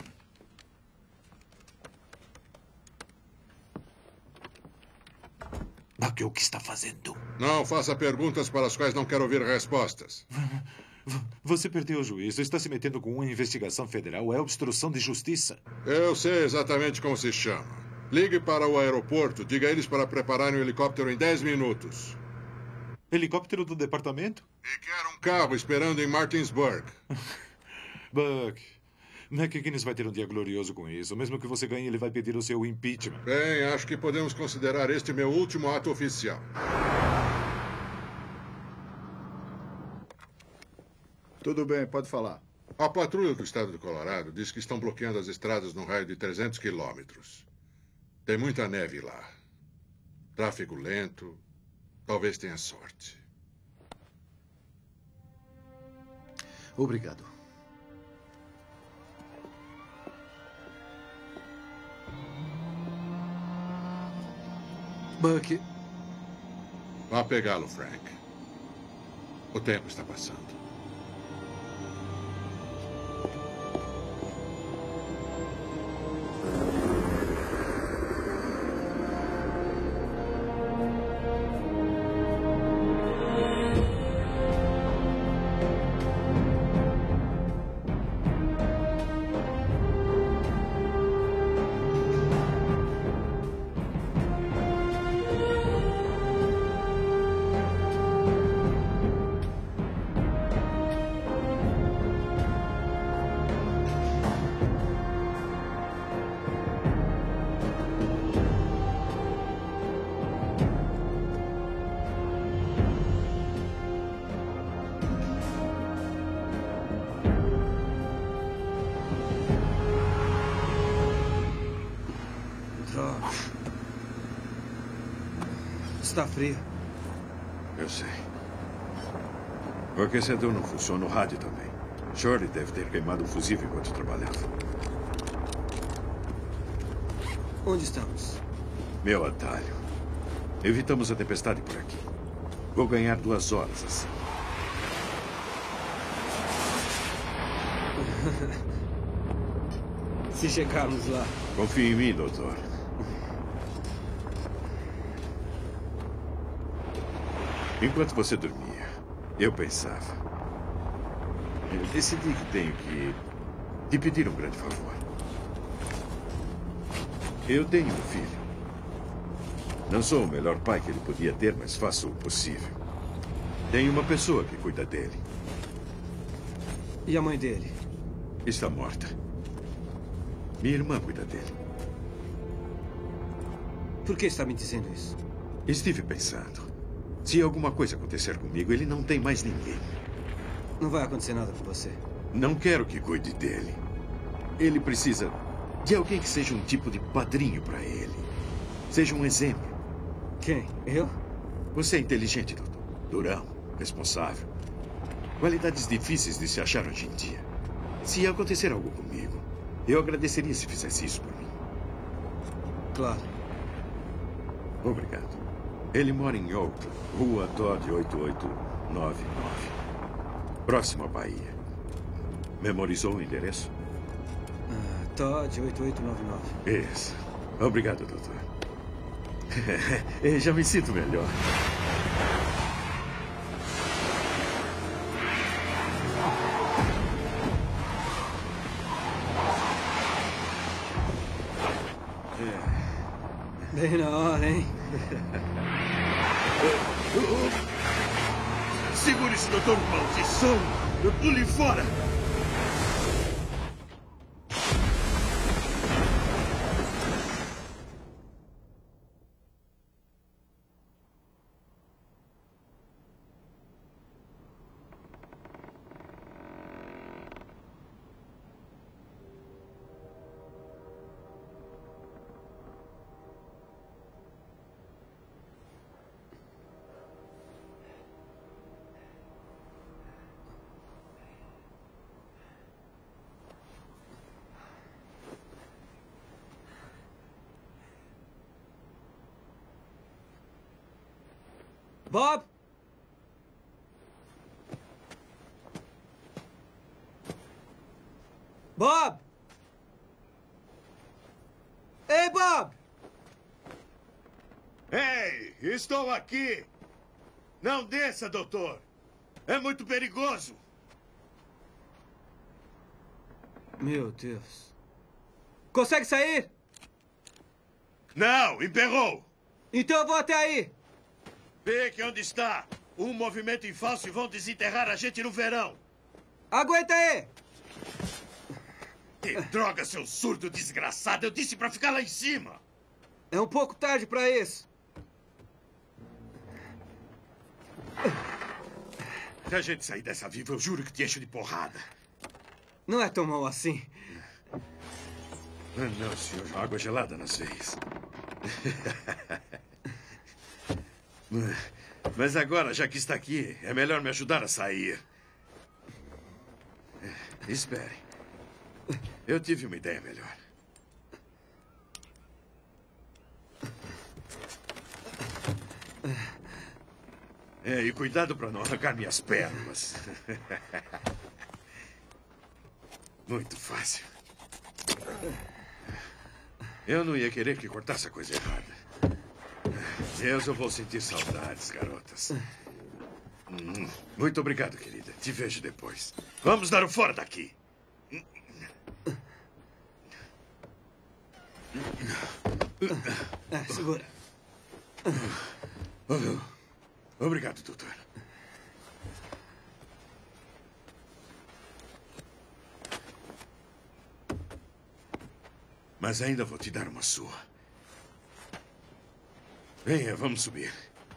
Buck, o que está fazendo? Não faça perguntas para as quais não quero ouvir respostas. Você perdeu o juízo. Está se metendo com uma investigação federal. É obstrução de justiça. Eu sei exatamente como se chama. Ligue para o aeroporto. Diga a eles para prepararem um helicóptero em 10 minutos. Helicóptero do departamento? E quero um carro esperando em Martinsburg. Buck, McGuinness vai ter um dia glorioso com isso. Mesmo que você ganhe, ele vai pedir o seu impeachment. Bem, acho que podemos considerar este meu último ato oficial. Tudo bem, pode falar. A patrulha do estado do Colorado diz que estão bloqueando as estradas num raio de 300 quilômetros. Tem muita neve lá. Tráfego lento. Talvez tenha sorte. Obrigado. Buck. Vá pegá-lo, Frank. O tempo está passando. Está frio. Eu sei. O aquecedor não funciona, o rádio também. Shirley deve ter queimado o fusível enquanto trabalhava. Onde estamos? Meu atalho. Evitamos a tempestade por aqui. Vou ganhar 2 horas assim. Se chegarmos lá. Confie em mim, doutor. Enquanto você dormia, eu pensava. Eu decidi que tenho que te pedir um grande favor. Eu tenho um filho. Não sou o melhor pai que ele podia ter, mas faço o possível. Tenho uma pessoa que cuida dele. E a mãe dele? Está morta. Minha irmã cuida dele. Por que está me dizendo isso? Estive pensando. Se alguma coisa acontecer comigo, ele não tem mais ninguém. Não vai acontecer nada com você. Não quero que cuide dele. Ele precisa de alguém que seja um tipo de padrinho para ele. Seja um exemplo. Quem? Eu? Você é inteligente, doutor. Durão, responsável. Qualidades difíceis de se achar hoje em dia. Se acontecer algo comigo, Eu agradeceria se fizesse isso por mim. Claro. Obrigado. Ele mora em Oakland, Rua Todd 8899. Próximo à Bahia. Memorizou o endereço? Todd 8899. Isso. Obrigado, doutor. Já me sinto melhor. Bem na hora, hein? Segure-se, doutor Maldição! Pule fora! Bob? Bob? Ei, Bob! Ei, estou aqui! Não desça, doutor! É muito perigoso! Meu Deus. Consegue sair? Não, emperrou! Então eu vou até aí! Fique onde está! Um movimento em falso e vão desenterrar a gente no verão! Aguenta aí! Que droga, seu surdo desgraçado! Eu disse pra ficar lá em cima! É um pouco tarde pra isso. Se a gente sair dessa viva, eu juro que te encho de porrada. Não é tão mal assim. Não, senhor. Água gelada nas veias. Mas agora, já que está aqui, é melhor me ajudar a sair. Espere. Eu tive uma ideia melhor. E cuidado para não arrancar minhas pernas. Muito fácil. Eu não ia querer que cortasse a coisa errada. Deus, eu vou sentir saudades, garotas. Muito obrigado, querida. Te vejo depois. Vamos dar o fora daqui. Segura. Obrigado, doutor. Mas ainda vou te dar uma sua. Venha, vamos subir.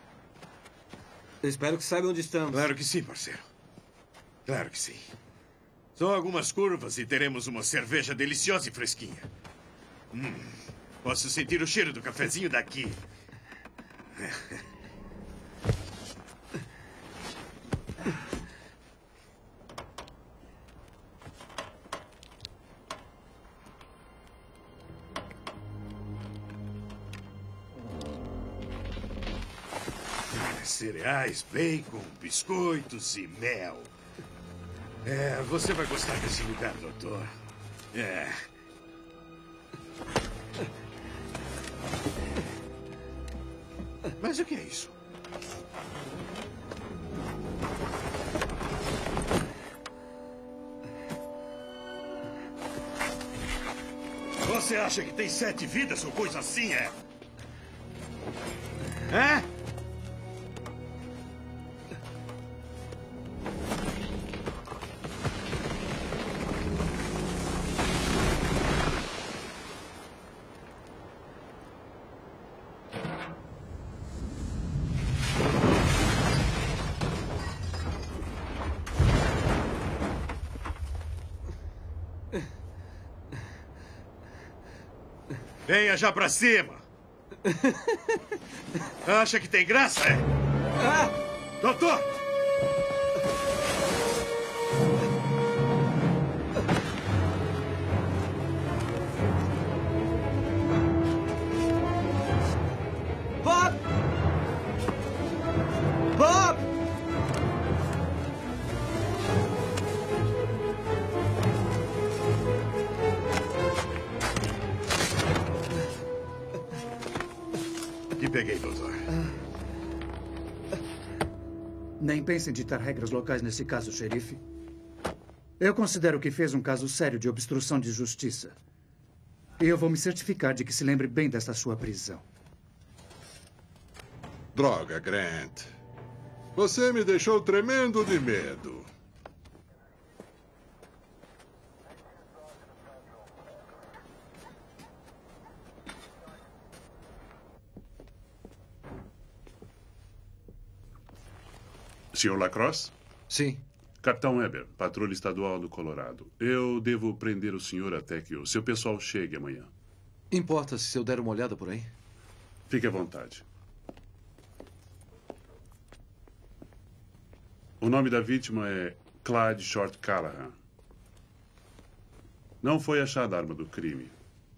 Eu espero que saiba onde estamos. Claro que sim, parceiro. Claro que sim. Só algumas curvas e teremos uma cerveja deliciosa e fresquinha. Posso sentir o cheiro do cafezinho daqui. Cereais, bacon, biscoitos e mel. Você vai gostar desse lugar, doutor. Mas o que é isso? Você acha que tem 7 vidas ou coisa assim, é? Venha já pra cima. Acha que tem graça, é? Doutor! que peguei, doutor. Nem pense em ditar regras locais nesse caso, xerife. Eu considero que fez um caso sério de obstrução de justiça. E eu vou me certificar de que se lembre bem desta sua prisão. Droga, Grant. Você me deixou tremendo de medo. Senhor Lacrosse? Sim. Capitão Weber, patrulha estadual do Colorado. Eu devo prender o senhor até que o seu pessoal chegue amanhã. Importa se eu der uma olhada por aí? Fique à vontade. O nome da vítima é Clyde Short Callahan. Não foi achada a arma do crime.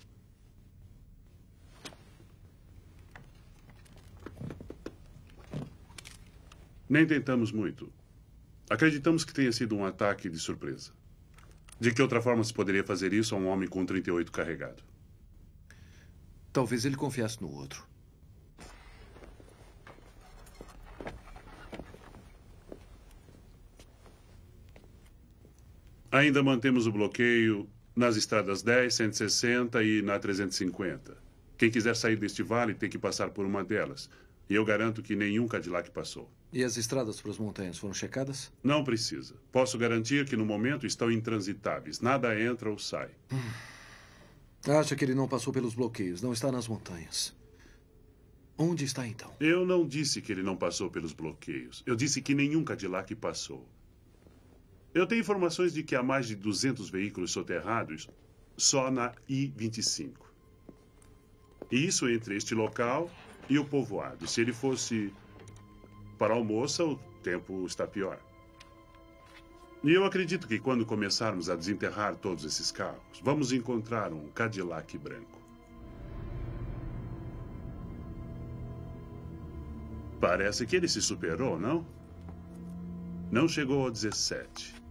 Nem tentamos muito. Acreditamos que tenha sido um ataque de surpresa. De que outra forma se poderia fazer isso a um homem com 38 carregado? Talvez ele confiasse no outro. Ainda mantemos o bloqueio nas estradas 10, 160 e na 350. Quem quiser sair deste vale tem que passar por uma delas. E eu garanto que nenhum Cadillac passou. E as estradas para as montanhas foram checadas? Não precisa. Posso garantir que no momento estão intransitáveis. Nada entra ou sai. Acha que ele não passou pelos bloqueios, não está nas montanhas. Onde está então? Eu não disse que ele não passou pelos bloqueios. Eu disse que nenhum Cadillac passou. Eu tenho informações de que há mais de 200 veículos soterrados só na I-25. E isso entre este local e o povoado. Se ele fosse para almoço, o tempo está pior. E eu acredito que quando começarmos a desenterrar todos esses carros, vamos encontrar um Cadillac branco. Parece que ele se superou, não? Não chegou ao 17.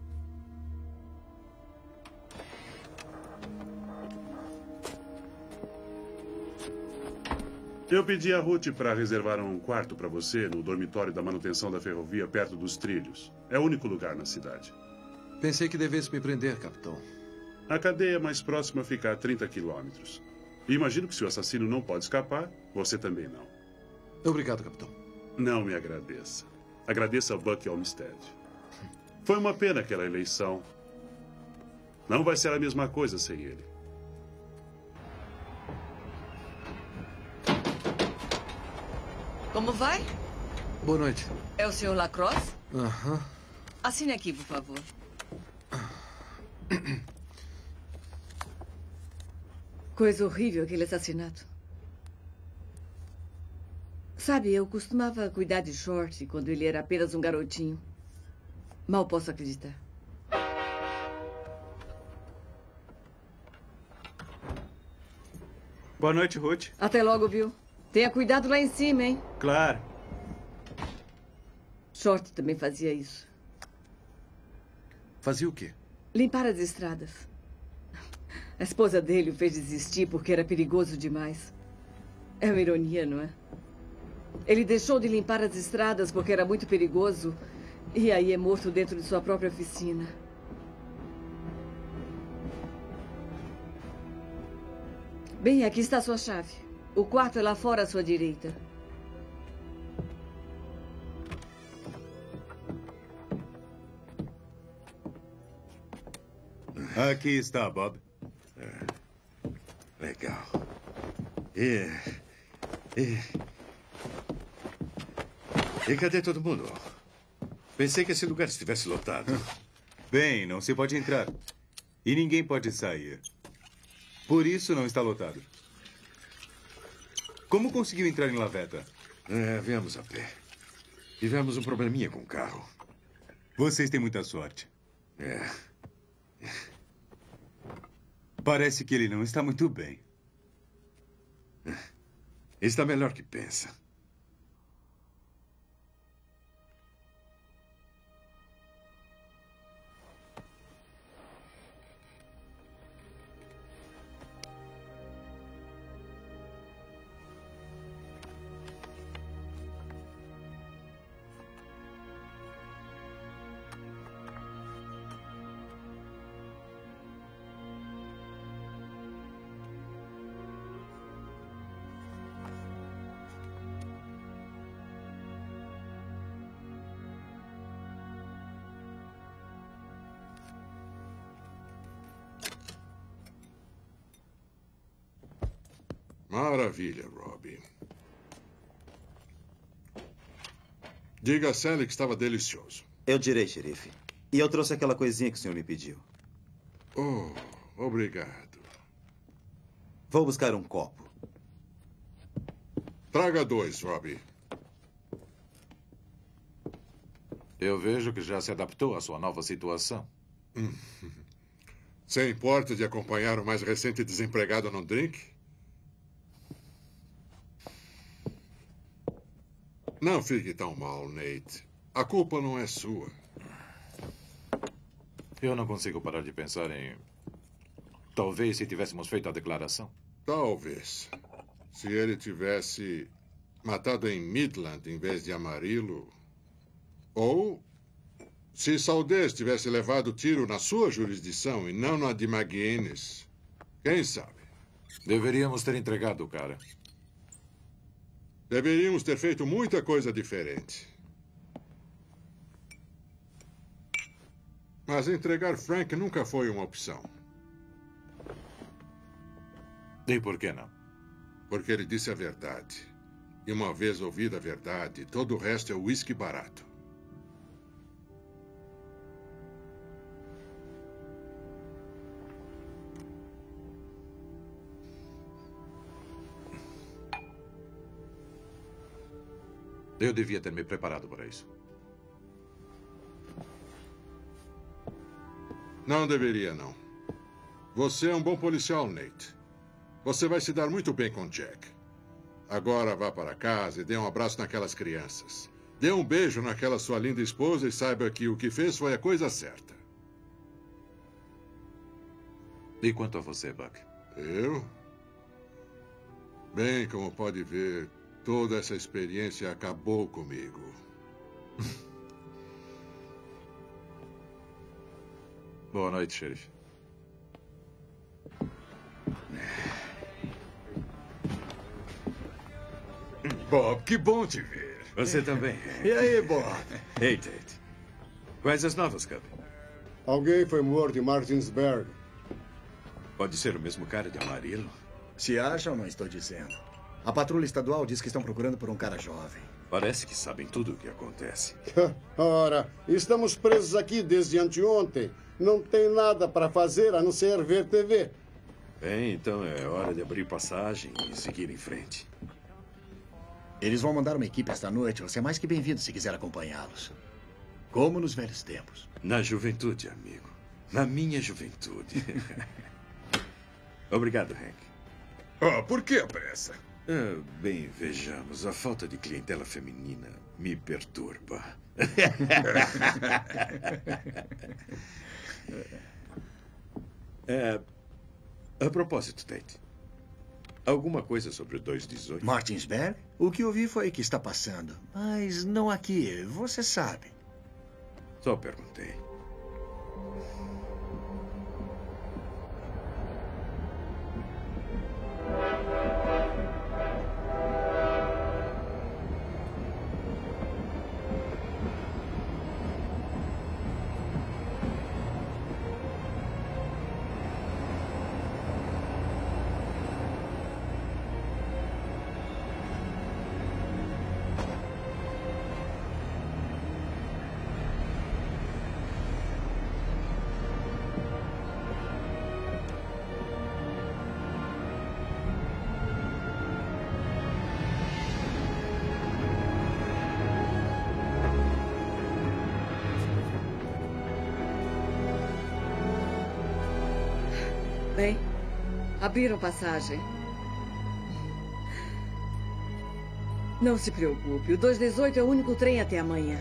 Eu pedi a Ruth para reservar um quarto para você no dormitório da manutenção da ferrovia perto dos trilhos. É o único lugar na cidade. Pensei que devesse me prender, capitão. A cadeia mais próxima fica a 30 quilômetros. E imagino que se o assassino não pode escapar, você também não. Obrigado, capitão. Não me agradeça. Agradeça a Buck Olmsted. Foi uma pena aquela eleição. Não vai ser a mesma coisa sem ele. Como vai? Boa noite. É o senhor Lacrosse? Aham. Assine aqui, por favor. Coisa horrível aquele assassinato. Sabe, eu costumava cuidar de Short quando ele era apenas um garotinho. Mal posso acreditar. Boa noite, Ruth. Até logo, Bill. Tenha cuidado lá em cima, hein? Claro. Short também fazia isso. Fazia o quê? Limpar as estradas. A esposa dele o fez desistir porque era perigoso demais. É uma ironia, não é? Ele deixou de limpar as estradas porque era muito perigoso e aí é morto dentro de sua própria oficina. Bem, aqui está a sua chave. O quarto é lá fora à sua direita. Aqui está, Bob. Legal. E cadê todo mundo? Pensei que esse lugar estivesse lotado. Bem, não se pode entrar. E ninguém pode sair. Por isso não está lotado. Como conseguiu entrar em Laveta? Viemos a pé. Tivemos um probleminha com o carro. Vocês têm muita sorte. Parece que ele não está muito bem. Está melhor que pensa. Maravilha, Robbie. Diga a Sally que estava delicioso. Eu direi, xerife. E eu trouxe aquela coisinha que o senhor me pediu. Oh, obrigado. Vou buscar um copo. Traga 2, Robbie. Eu vejo que já se adaptou à sua nova situação. Você importa de acompanhar o mais recente desempregado num drink? Não fique tão mal, Nate. A culpa não é sua. Eu não consigo parar de pensar em... Talvez se tivéssemos feito a declaração. Talvez. Se ele tivesse matado em Midland em vez de Amarillo. Ou se Saudez tivesse levado tiro na sua jurisdição e não na de McGuinness. Quem sabe? Deveríamos ter entregado o cara. Deveríamos ter feito muita coisa diferente. Mas entregar Frank nunca foi uma opção. E por que não? Porque ele disse a verdade. E uma vez ouvida a verdade, todo o resto é uísque barato. Eu devia ter me preparado para isso. Não deveria, não. Você é um bom policial, Nate. Você vai se dar muito bem com Jack. Agora vá para casa e dê um abraço naquelas crianças. Dê um beijo naquela sua linda esposa e saiba que o que fez foi a coisa certa. E quanto a você, Buck? Eu? Bem, como pode ver, toda essa experiência acabou comigo. Boa noite, xerife. Bob, que bom te ver. Você também. E aí, Bob? Ei, Tate. Quais as novas, Cub? Alguém foi morto em Martinsburg. Pode ser o mesmo cara de Amarillo? Se acham, não estou dizendo. A patrulha estadual diz que estão procurando por um cara jovem. Parece que sabem tudo o que acontece. Ora, estamos presos aqui desde anteontem. Não tem nada para fazer a não ser ver TV. Bem, então é hora de abrir passagem e seguir em frente. Eles vão mandar uma equipe esta noite. Você é mais que bem-vindo se quiser acompanhá-los. Como nos velhos tempos. Na juventude, amigo. Na minha juventude. Obrigado, Hank. Oh, por que a pressa? Bem, vejamos. A falta de clientela feminina me perturba. A propósito, Tate. Alguma coisa sobre o 218? Martinsburg? O que ouvi foi que está passando. Mas não aqui, você sabe. Só perguntei. Bem, abriram passagem. Não se preocupe, o 218 é o único trem até amanhã.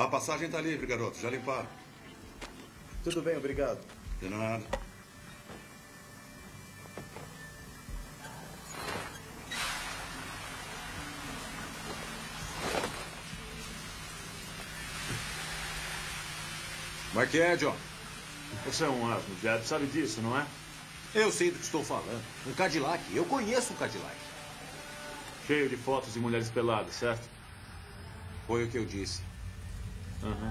A passagem está livre, garoto. Já limparam. Tudo bem, obrigado. De nada. Como é que é, John? Você é um asno, Dad. Sabe disso, não é? Eu sei do que estou falando. Um Cadillac. Eu conheço um Cadillac. Cheio de fotos de mulheres peladas, certo? Foi o que eu disse. Uhum.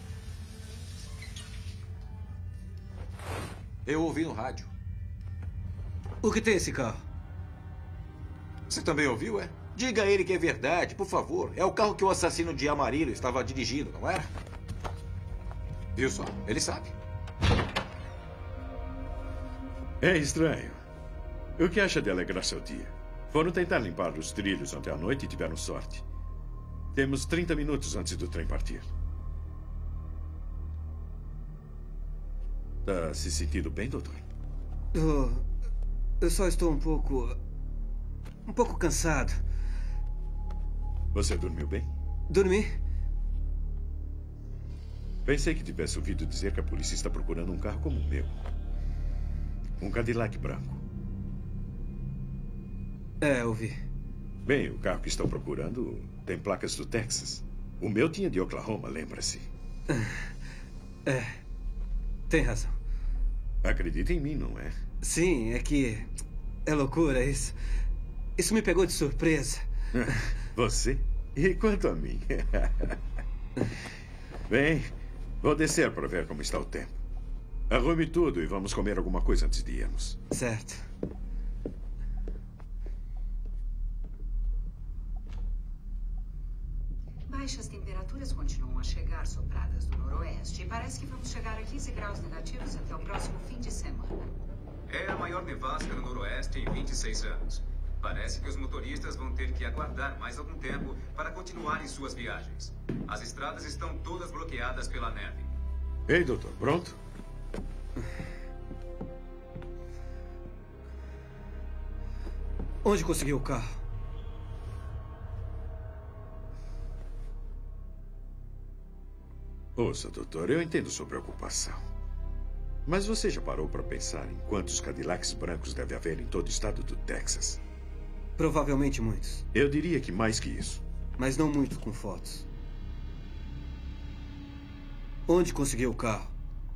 Eu ouvi no rádio. O que tem esse carro? Você também ouviu, é? Diga a ele que é verdade, por favor. É o carro que o assassino de Amarillo estava dirigindo, não era? Viu só? Ele sabe. É estranho. O que acha de alegrar seu dia? Foram tentar limpar os trilhos ontem à noite e tiveram sorte. Temos 30 minutos antes do trem partir. Tá se sentindo bem, doutor? Eu só estou um pouco cansado. Você dormiu bem? Dormi. Pensei que tivesse ouvido dizer que a polícia está procurando um carro como o meu. Um Cadillac branco. É, ouvi. Bem, o carro que estão procurando tem placas do Texas. O meu tinha de Oklahoma, lembra-se? É, tem razão. Acredita em mim, não é? Sim, é que é loucura isso. Isso me pegou de surpresa. Você? E quanto a mim? Bem, vou descer para ver como está o tempo. Arrume tudo e vamos comer alguma coisa antes de irmos. Certo. Baixas temperaturas continuam a chegar sopradas do noroeste e parece que vamos chegar a 15 graus negativos até o próximo fim de semana. É a maior nevasca no noroeste em 26 anos. Parece que os motoristas vão ter que aguardar mais algum tempo para continuarem suas viagens. As estradas estão todas bloqueadas pela neve. Ei, doutor, pronto? Onde conseguiu o carro? Ouça, doutor, eu entendo sua preocupação. Mas você já parou para pensar em quantos Cadillacs brancos deve haver em todo o estado do Texas? Provavelmente muitos. Eu diria que mais que isso. Mas não muitos com fotos. Onde conseguiu o carro?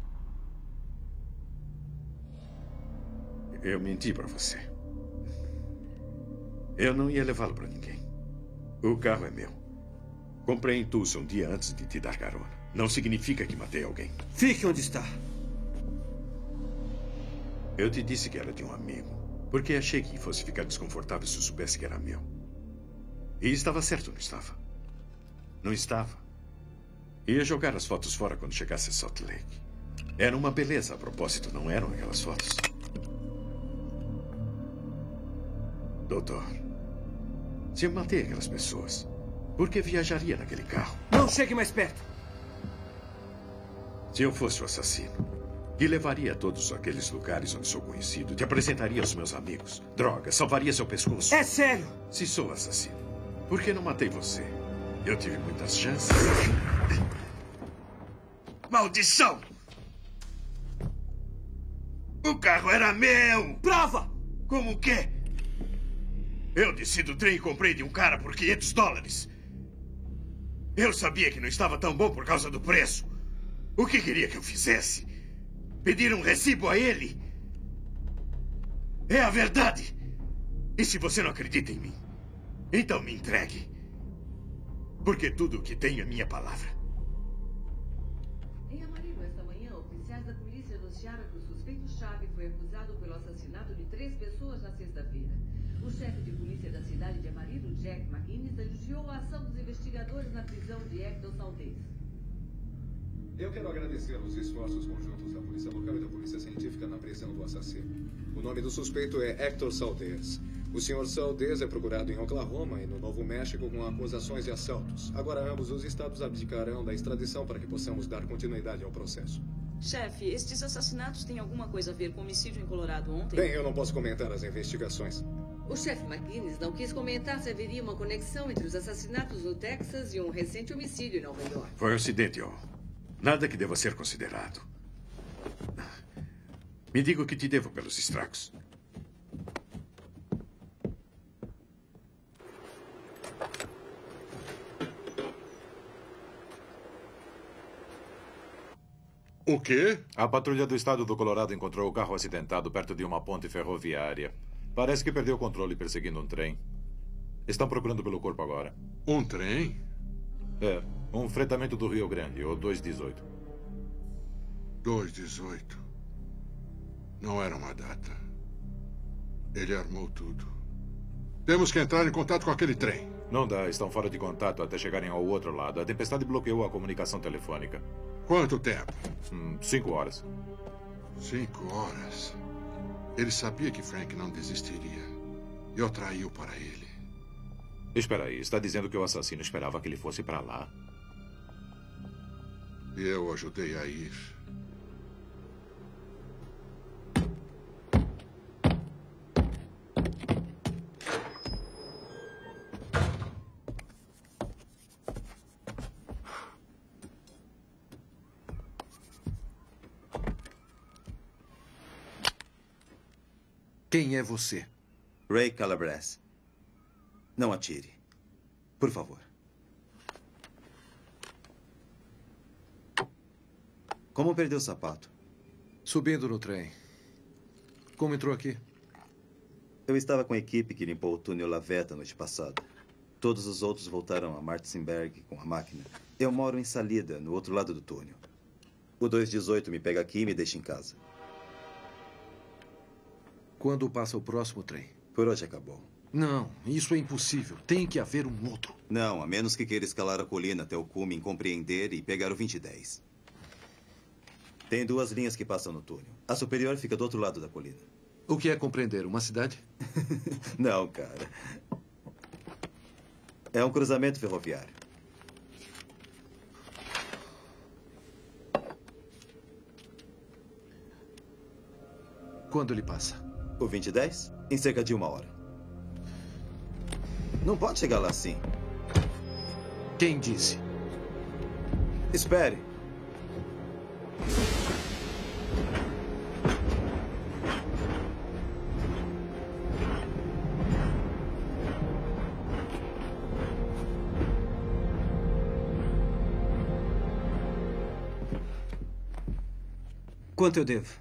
Eu menti para você. Eu não ia levá-lo para ninguém. O carro é meu. Comprei em Tulsa um dia antes de te dar carona. Não significa que matei alguém. Fique onde está. Eu te disse que era de um amigo, porque achei que fosse ficar desconfortável se eu soubesse que era meu. E estava certo, não estava? Não estava. Ia jogar as fotos fora quando chegasse a Salt Lake. Era uma beleza a propósito, não eram aquelas fotos? Doutor, se eu matei aquelas pessoas, por que viajaria naquele carro? Não chegue mais perto. Se eu fosse o assassino, te levaria a todos aqueles lugares onde sou conhecido, te apresentaria aos meus amigos. Droga, salvaria seu pescoço. É sério? Se sou assassino, por que não matei você? Eu tive muitas chances. Maldição! O carro era meu! Prova! Como que? Eu desci do trem e comprei de um cara por $500. Eu sabia que não estava tão bom por causa do preço. O que queria que eu fizesse? Pedir um recibo a ele? É a verdade. E se você não acredita em mim, então me entregue. Porque tudo o que tenho é minha palavra. Em Amarillo, esta manhã, oficiais da polícia anunciaram que o suspeito-chave foi acusado pelo assassinato de 3 pessoas na sexta-feira. O chefe de polícia da cidade de Amarillo, Jack McInnes, elogiou a ação dos investigadores na prisão de Hector Saldez. Eu quero agradecer os esforços conjuntos da Polícia Local e da Polícia Científica na prisão do assassino. O nome do suspeito é Hector Saldez. O Sr. Saldez é procurado em Oklahoma e no Novo México com acusações de assaltos. Agora ambos os estados abdicarão da extradição para que possamos dar continuidade ao processo. Chefe, estes assassinatos têm alguma coisa a ver com o homicídio em Colorado ontem? Bem, eu não posso comentar as investigações. O chefe McGuinness não quis comentar se haveria uma conexão entre os assassinatos no Texas e um recente homicídio em Nova York. Foi um acidente, ó. Nada que deva ser considerado. Me diga o que te devo pelos estragos. O quê? A patrulha do estado do Colorado encontrou o carro acidentado perto de uma ponte ferroviária. Parece que perdeu o controle perseguindo um trem. Estão procurando pelo corpo agora. Um trem? É, um fretamento do Rio Grande, o 218. 218. Não era uma data. Ele armou tudo. Temos que entrar em contato com aquele trem. Não dá, estão fora de contato até chegarem ao outro lado. A tempestade bloqueou a comunicação telefônica. Quanto tempo? 5 horas. 5 horas? Ele sabia que Frank não desistiria. E o traiu para ele. Espera aí, está dizendo que o assassino esperava que ele fosse para lá? E eu o ajudei a ir. Quem é você? Ray Calabrese. Não atire. Por favor. Como perdeu o sapato? Subindo no trem. Como entrou aqui? Eu estava com a equipe que limpou o túnel Lavetta noite passada. Todos os outros voltaram a Martinsburg com a máquina. Eu moro em Salida, no outro lado do túnel. O 218 me pega aqui e me deixa em casa. Quando passa o próximo trem? Por hoje acabou. Não, isso é impossível. Tem que haver um outro. Não, a menos que queira escalar a colina até o cume, compreender e pegar o 2010. Tem 2 linhas que passam no túnel. A superior fica do outro lado da colina. O que é compreender? Uma cidade? Não, cara. É um cruzamento ferroviário. Quando ele passa? O 2010? Em cerca de 1 hora. Não pode chegar lá assim. Quem disse? Espere. Quanto eu devo?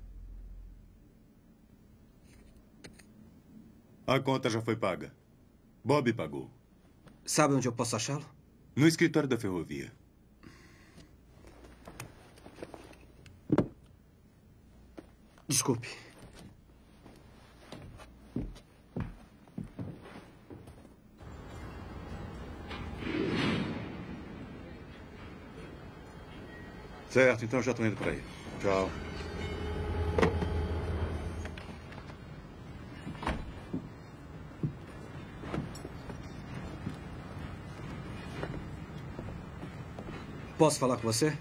A conta já foi paga. Bob pagou. Sabe onde eu posso achá-lo? No escritório da ferrovia. Desculpe. Certo, então já estou indo para aí. Tchau. Posso falar com você?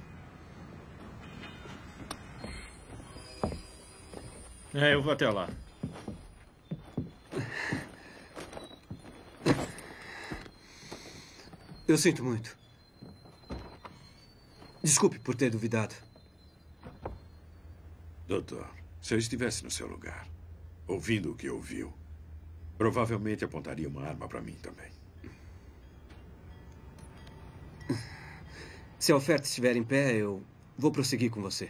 Eu vou até lá. Eu sinto muito. Desculpe por ter duvidado. Doutor, se eu estivesse no seu lugar, ouvindo o que ouviu, provavelmente apontaria uma arma para mim também. Se a oferta estiver em pé, eu vou prosseguir com você.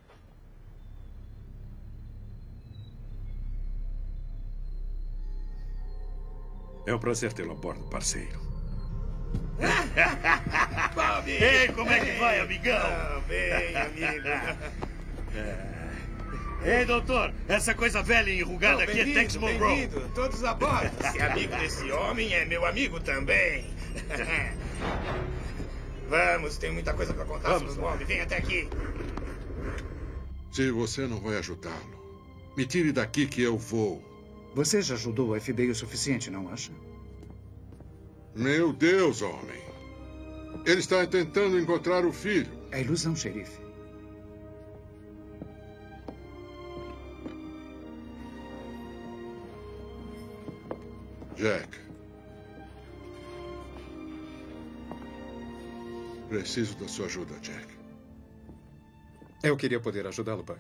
É um prazer tê-lo a bordo, parceiro. Bob! Ei, como é que vai, amigão? Bem, amigo. Ei, doutor, essa coisa velha e enrugada aqui é Tex Monroe. Bem-vindo, todos a bordo. Se é amigo desse homem, é meu amigo também. Vamos, tem muita coisa para contar sobre o Bob. Vem até aqui. Se você não vai ajudá-lo, me tire daqui que eu vou. Você já ajudou o FBI o suficiente, não acha? Meu Deus, homem. Ele está tentando encontrar o filho. É ilusão, xerife. Jack. Preciso da sua ajuda, Jack. Eu queria poder ajudá-lo, Buck.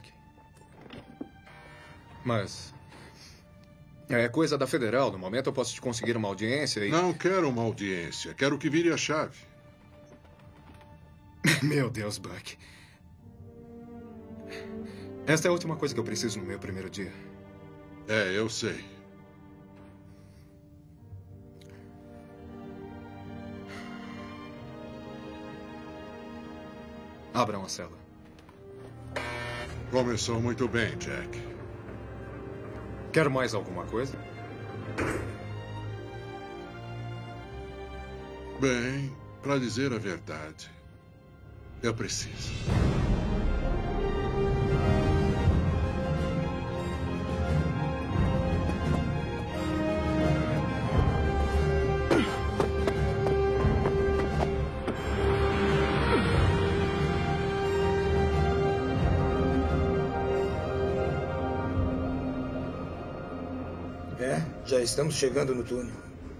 Mas... é coisa da Federal. No momento eu posso te conseguir uma audiência e... Não quero uma audiência. Quero que vire a chave. Meu Deus, Buck. Esta é a última coisa que eu preciso no meu primeiro dia. É, eu sei. Abram a cela. Começou muito bem, Jack. Quer mais alguma coisa? Bem, para dizer a verdade, eu preciso. Já estamos chegando no túnel.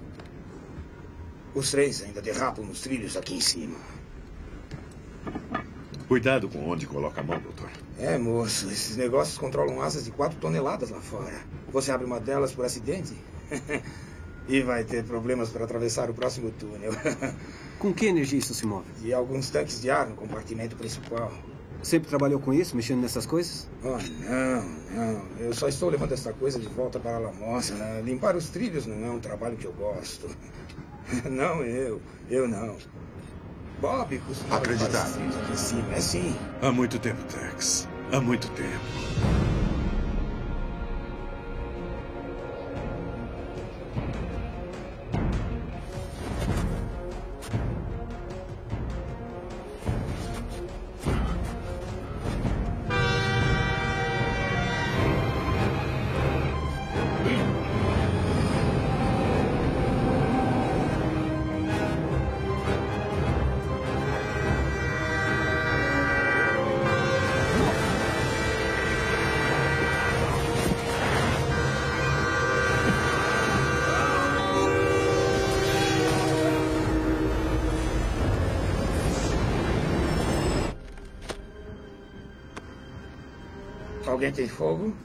Os três ainda derrapam nos trilhos aqui em cima. Cuidado com onde coloca a mão, doutor. É, moço, esses negócios controlam asas de 4 toneladas lá fora. Você abre uma delas por acidente e vai ter problemas para atravessar o próximo túnel. Com que energia isso se move? E alguns tanques de ar no compartimento principal. Sempre trabalhou com isso, mexendo nessas coisas? Oh, não. Eu só estou levando essa coisa de volta para a Lamossa. Limpar os trilhos não é um trabalho que eu gosto. Não, eu não. Bob costuma acreditar. Aqui em cima, é sim. Há muito tempo, Tex. Há muito tempo. Alguém tem fogo?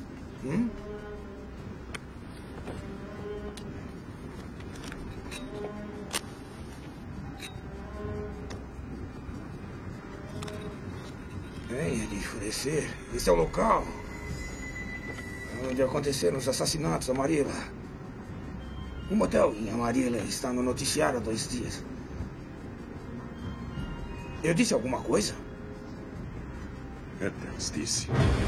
Venha de enfurecer. Esse é o local onde aconteceram os assassinatos, Amarilla. O motel em Amarilla está no noticiário há 2 dias. Eu disse alguma coisa? Tex disse.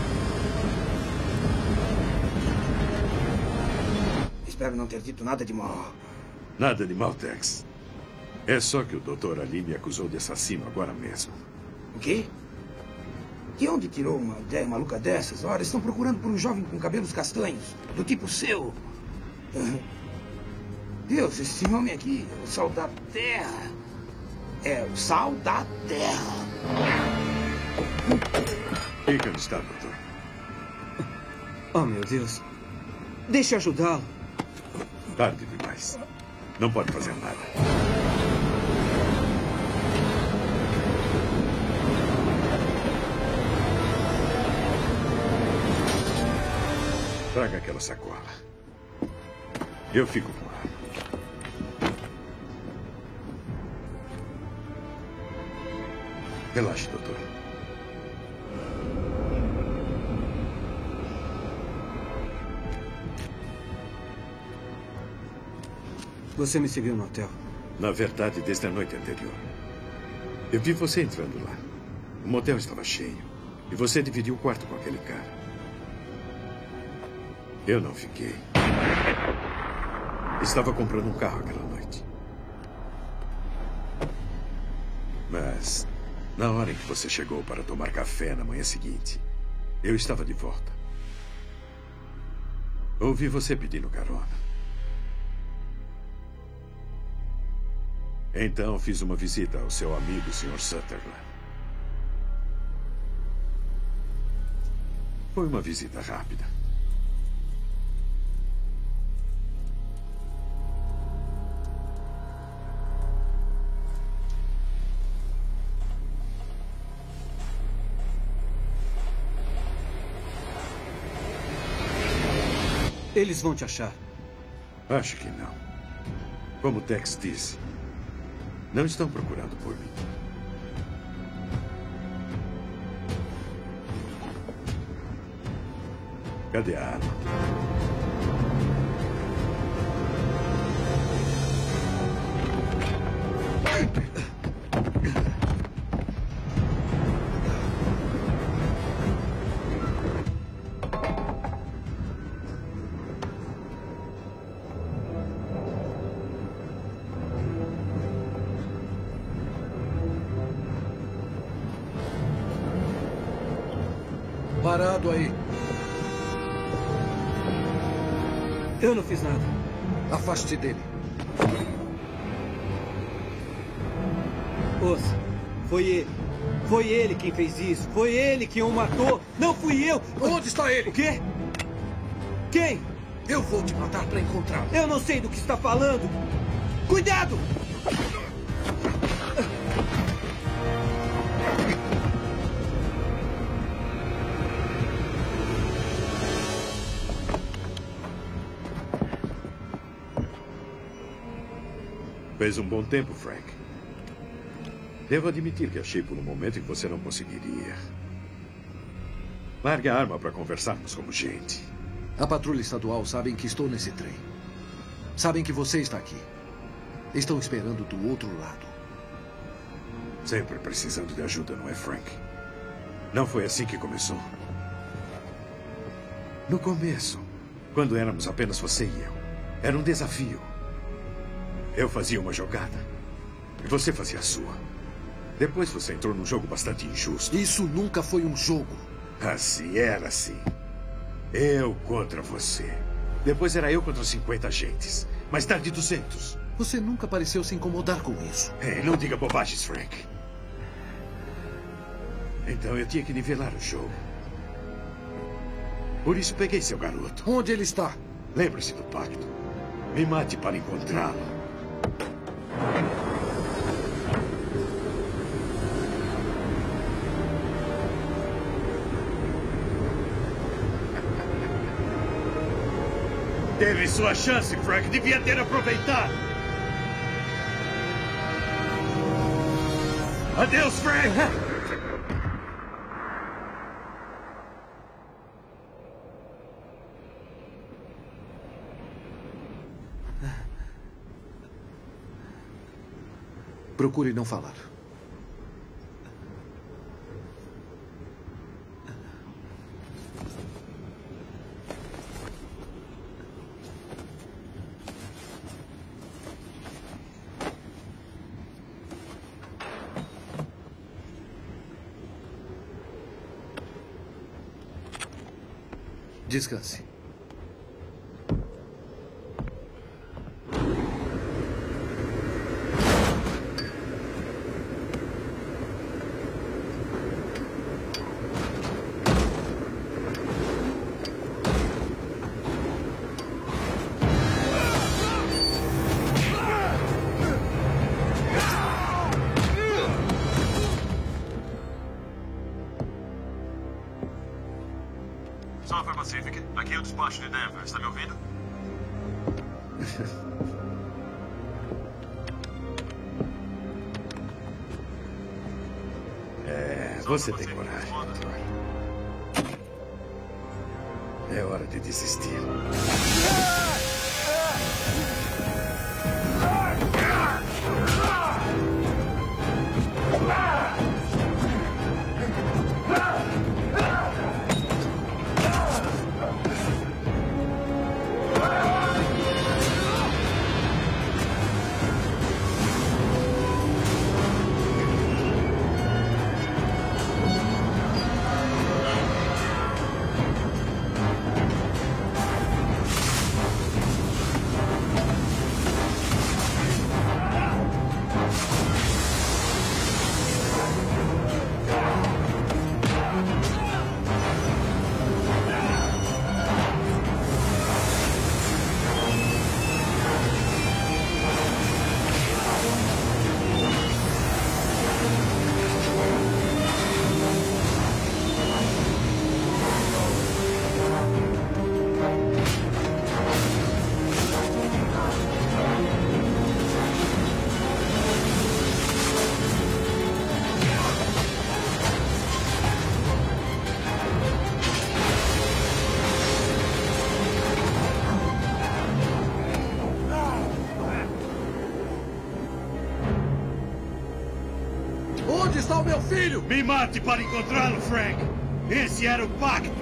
Espero não ter dito nada de mal. Nada de mal, Tex. É só que o Dr. Ali me acusou de assassino agora mesmo. O quê? De onde tirou uma ideia maluca dessas? Ora, estão procurando por um jovem com cabelos castanhos, do tipo seu. Deus, esse homem aqui é o sal da terra. É o sal da terra. Fica onde está, doutor. Oh, meu Deus. Deixe eu ajudá-lo. Tarde demais. Não pode fazer nada. Traga aquela sacola. Eu fico com ela. Relaxe, doutor. Você me seguiu no hotel? Na verdade, desde a noite anterior. Eu vi você entrando lá. O motel estava cheio. E você dividiu o quarto com aquele cara. Eu não fiquei. Estava comprando um carro aquela noite. Mas, na hora em que você chegou para tomar café na manhã seguinte, eu estava de volta. Ouvi você pedindo carona. Então, fiz uma visita ao seu amigo, Sr. Sutherland. Foi uma visita rápida. Eles vão te achar. Acho que não. Como Tex disse, não estão procurando por mim. Cadê a arma? Parado aí. Eu não fiz nada. Afaste-se dele. Ouça, foi ele. Foi ele quem fez isso. Foi ele quem o matou. Não fui eu. Onde está ele? O quê? Quem? Eu vou te matar para encontrá-lo. Eu não sei do que está falando. Cuidado! Fez um bom tempo, Frank. Devo admitir que achei por um momento que você não conseguiria. Largue a arma para conversarmos como gente. A patrulha estadual sabem que estou nesse trem. Sabem que você está aqui. Estão esperando do outro lado. Sempre precisando de ajuda, não é, Frank? Não foi assim que começou. No começo, quando éramos apenas você e eu, era um desafio. Eu fazia uma jogada e você fazia a sua. Depois você entrou num jogo bastante injusto. Isso nunca foi um jogo. Assim, era assim. Eu contra você. Depois era eu contra 50 agentes. Mais tarde, 200. Você nunca pareceu se incomodar com isso. Ei, não diga bobagens, Frank. Então eu tinha que nivelar o jogo. Por isso peguei seu garoto. Onde ele está? Lembre-se do pacto. Me mate para encontrá-lo. Teve sua chance, Frank. Devia ter aproveitado. Adeus, Frank! Procure não falar. Descanse. Sulphur Pacific, aqui é o despacho de Denver. Está me ouvindo? Você tem coragem. É hora de desistir. Onde está o meu filho? Me mate para encontrá-lo, Frank. Esse era o pacto.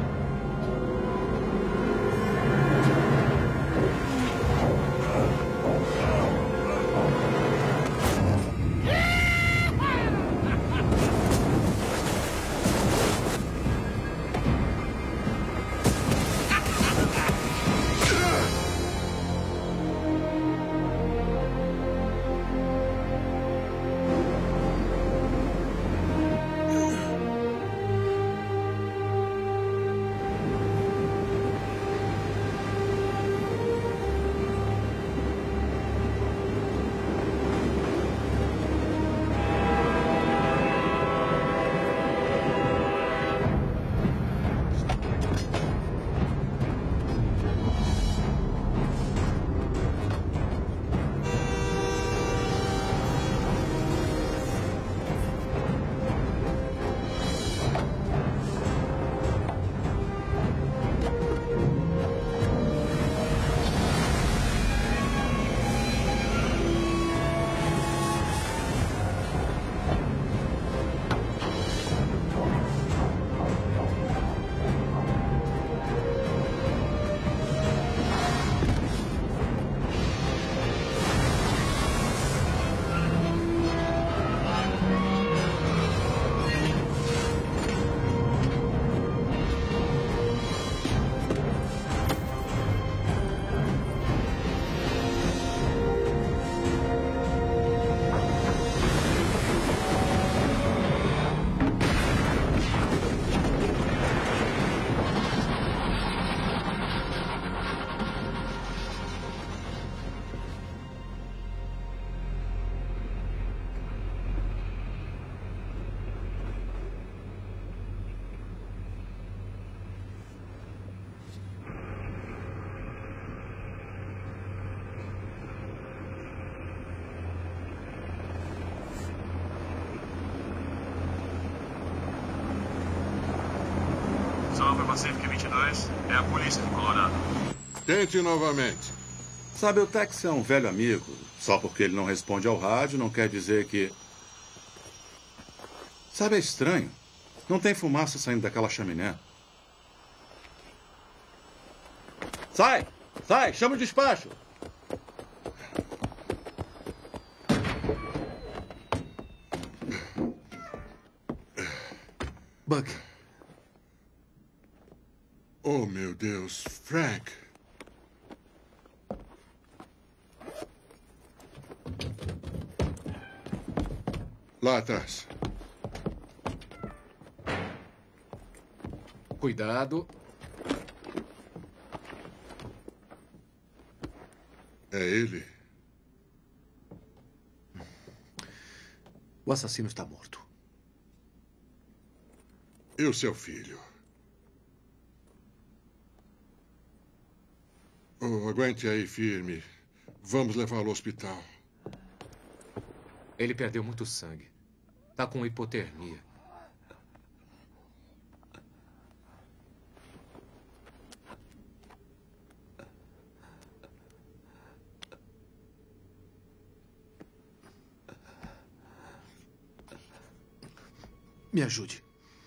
Salve Pacific 22, é a polícia de Colorado. Tente novamente. Sabe, o Tex é um velho amigo. Só porque ele não responde ao rádio não quer dizer que... Sabe, é estranho. Não tem fumaça saindo daquela chaminé. Sai! Sai! Chama o despacho! Buck. Oh, meu Deus. Frank. Lá atrás. Cuidado. É ele? O assassino está morto. E o seu filho? Oh, aguente aí firme. Vamos levá-lo ao hospital. Ele perdeu muito sangue. Está com hipotermia. Me ajude.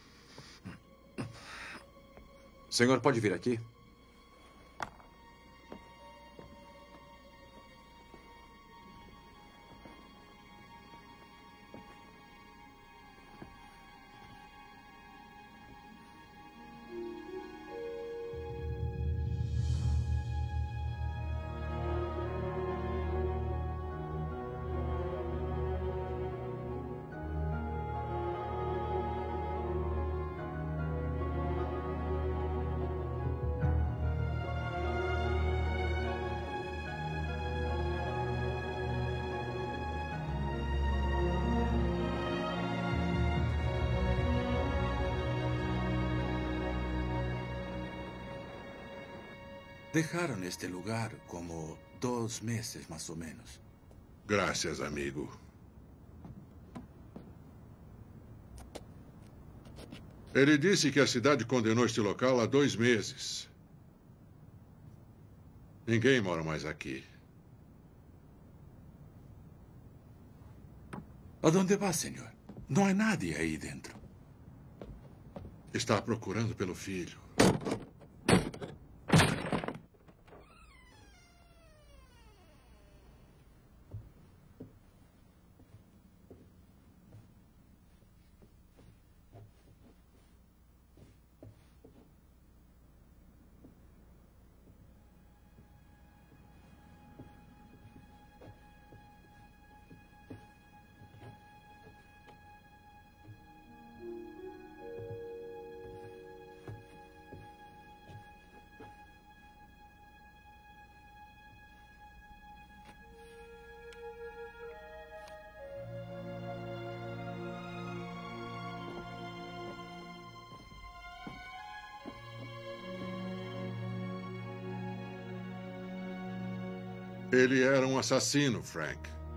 O senhor pode vir aqui? Dejaron este lugar como 2 meses, más o menos. Gracias, amigo. Ele disse que a cidade condenou este local há 2 meses. Ninguém mora mais aqui. ¿A dónde va, señor? Não há nadie aí dentro. Está procurando pelo filho. Ele era um assassino, Frank.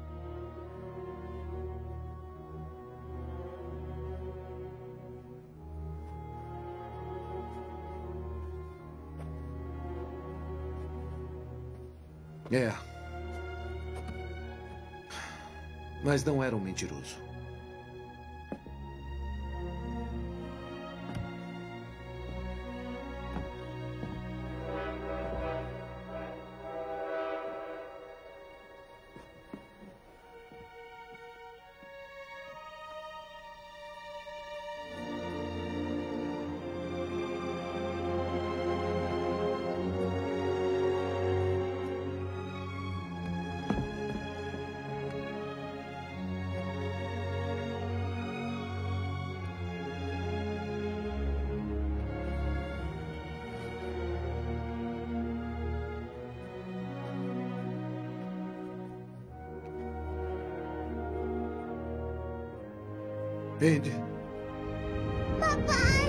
É. Mas não era um mentiroso. Andy. Papai!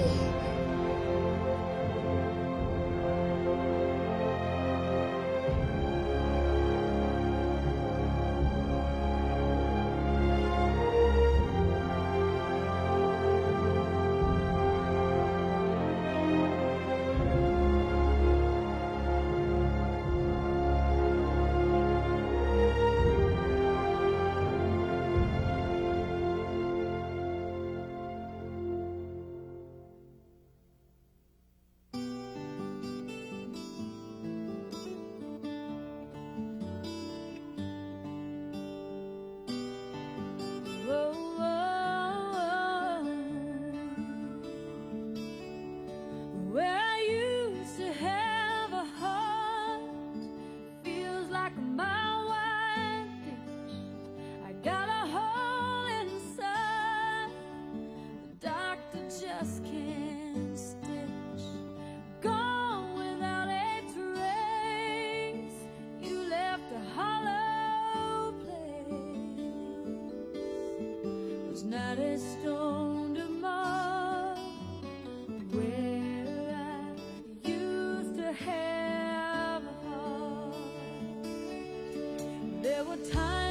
Not a stone to mark where I used to have a heart. There were times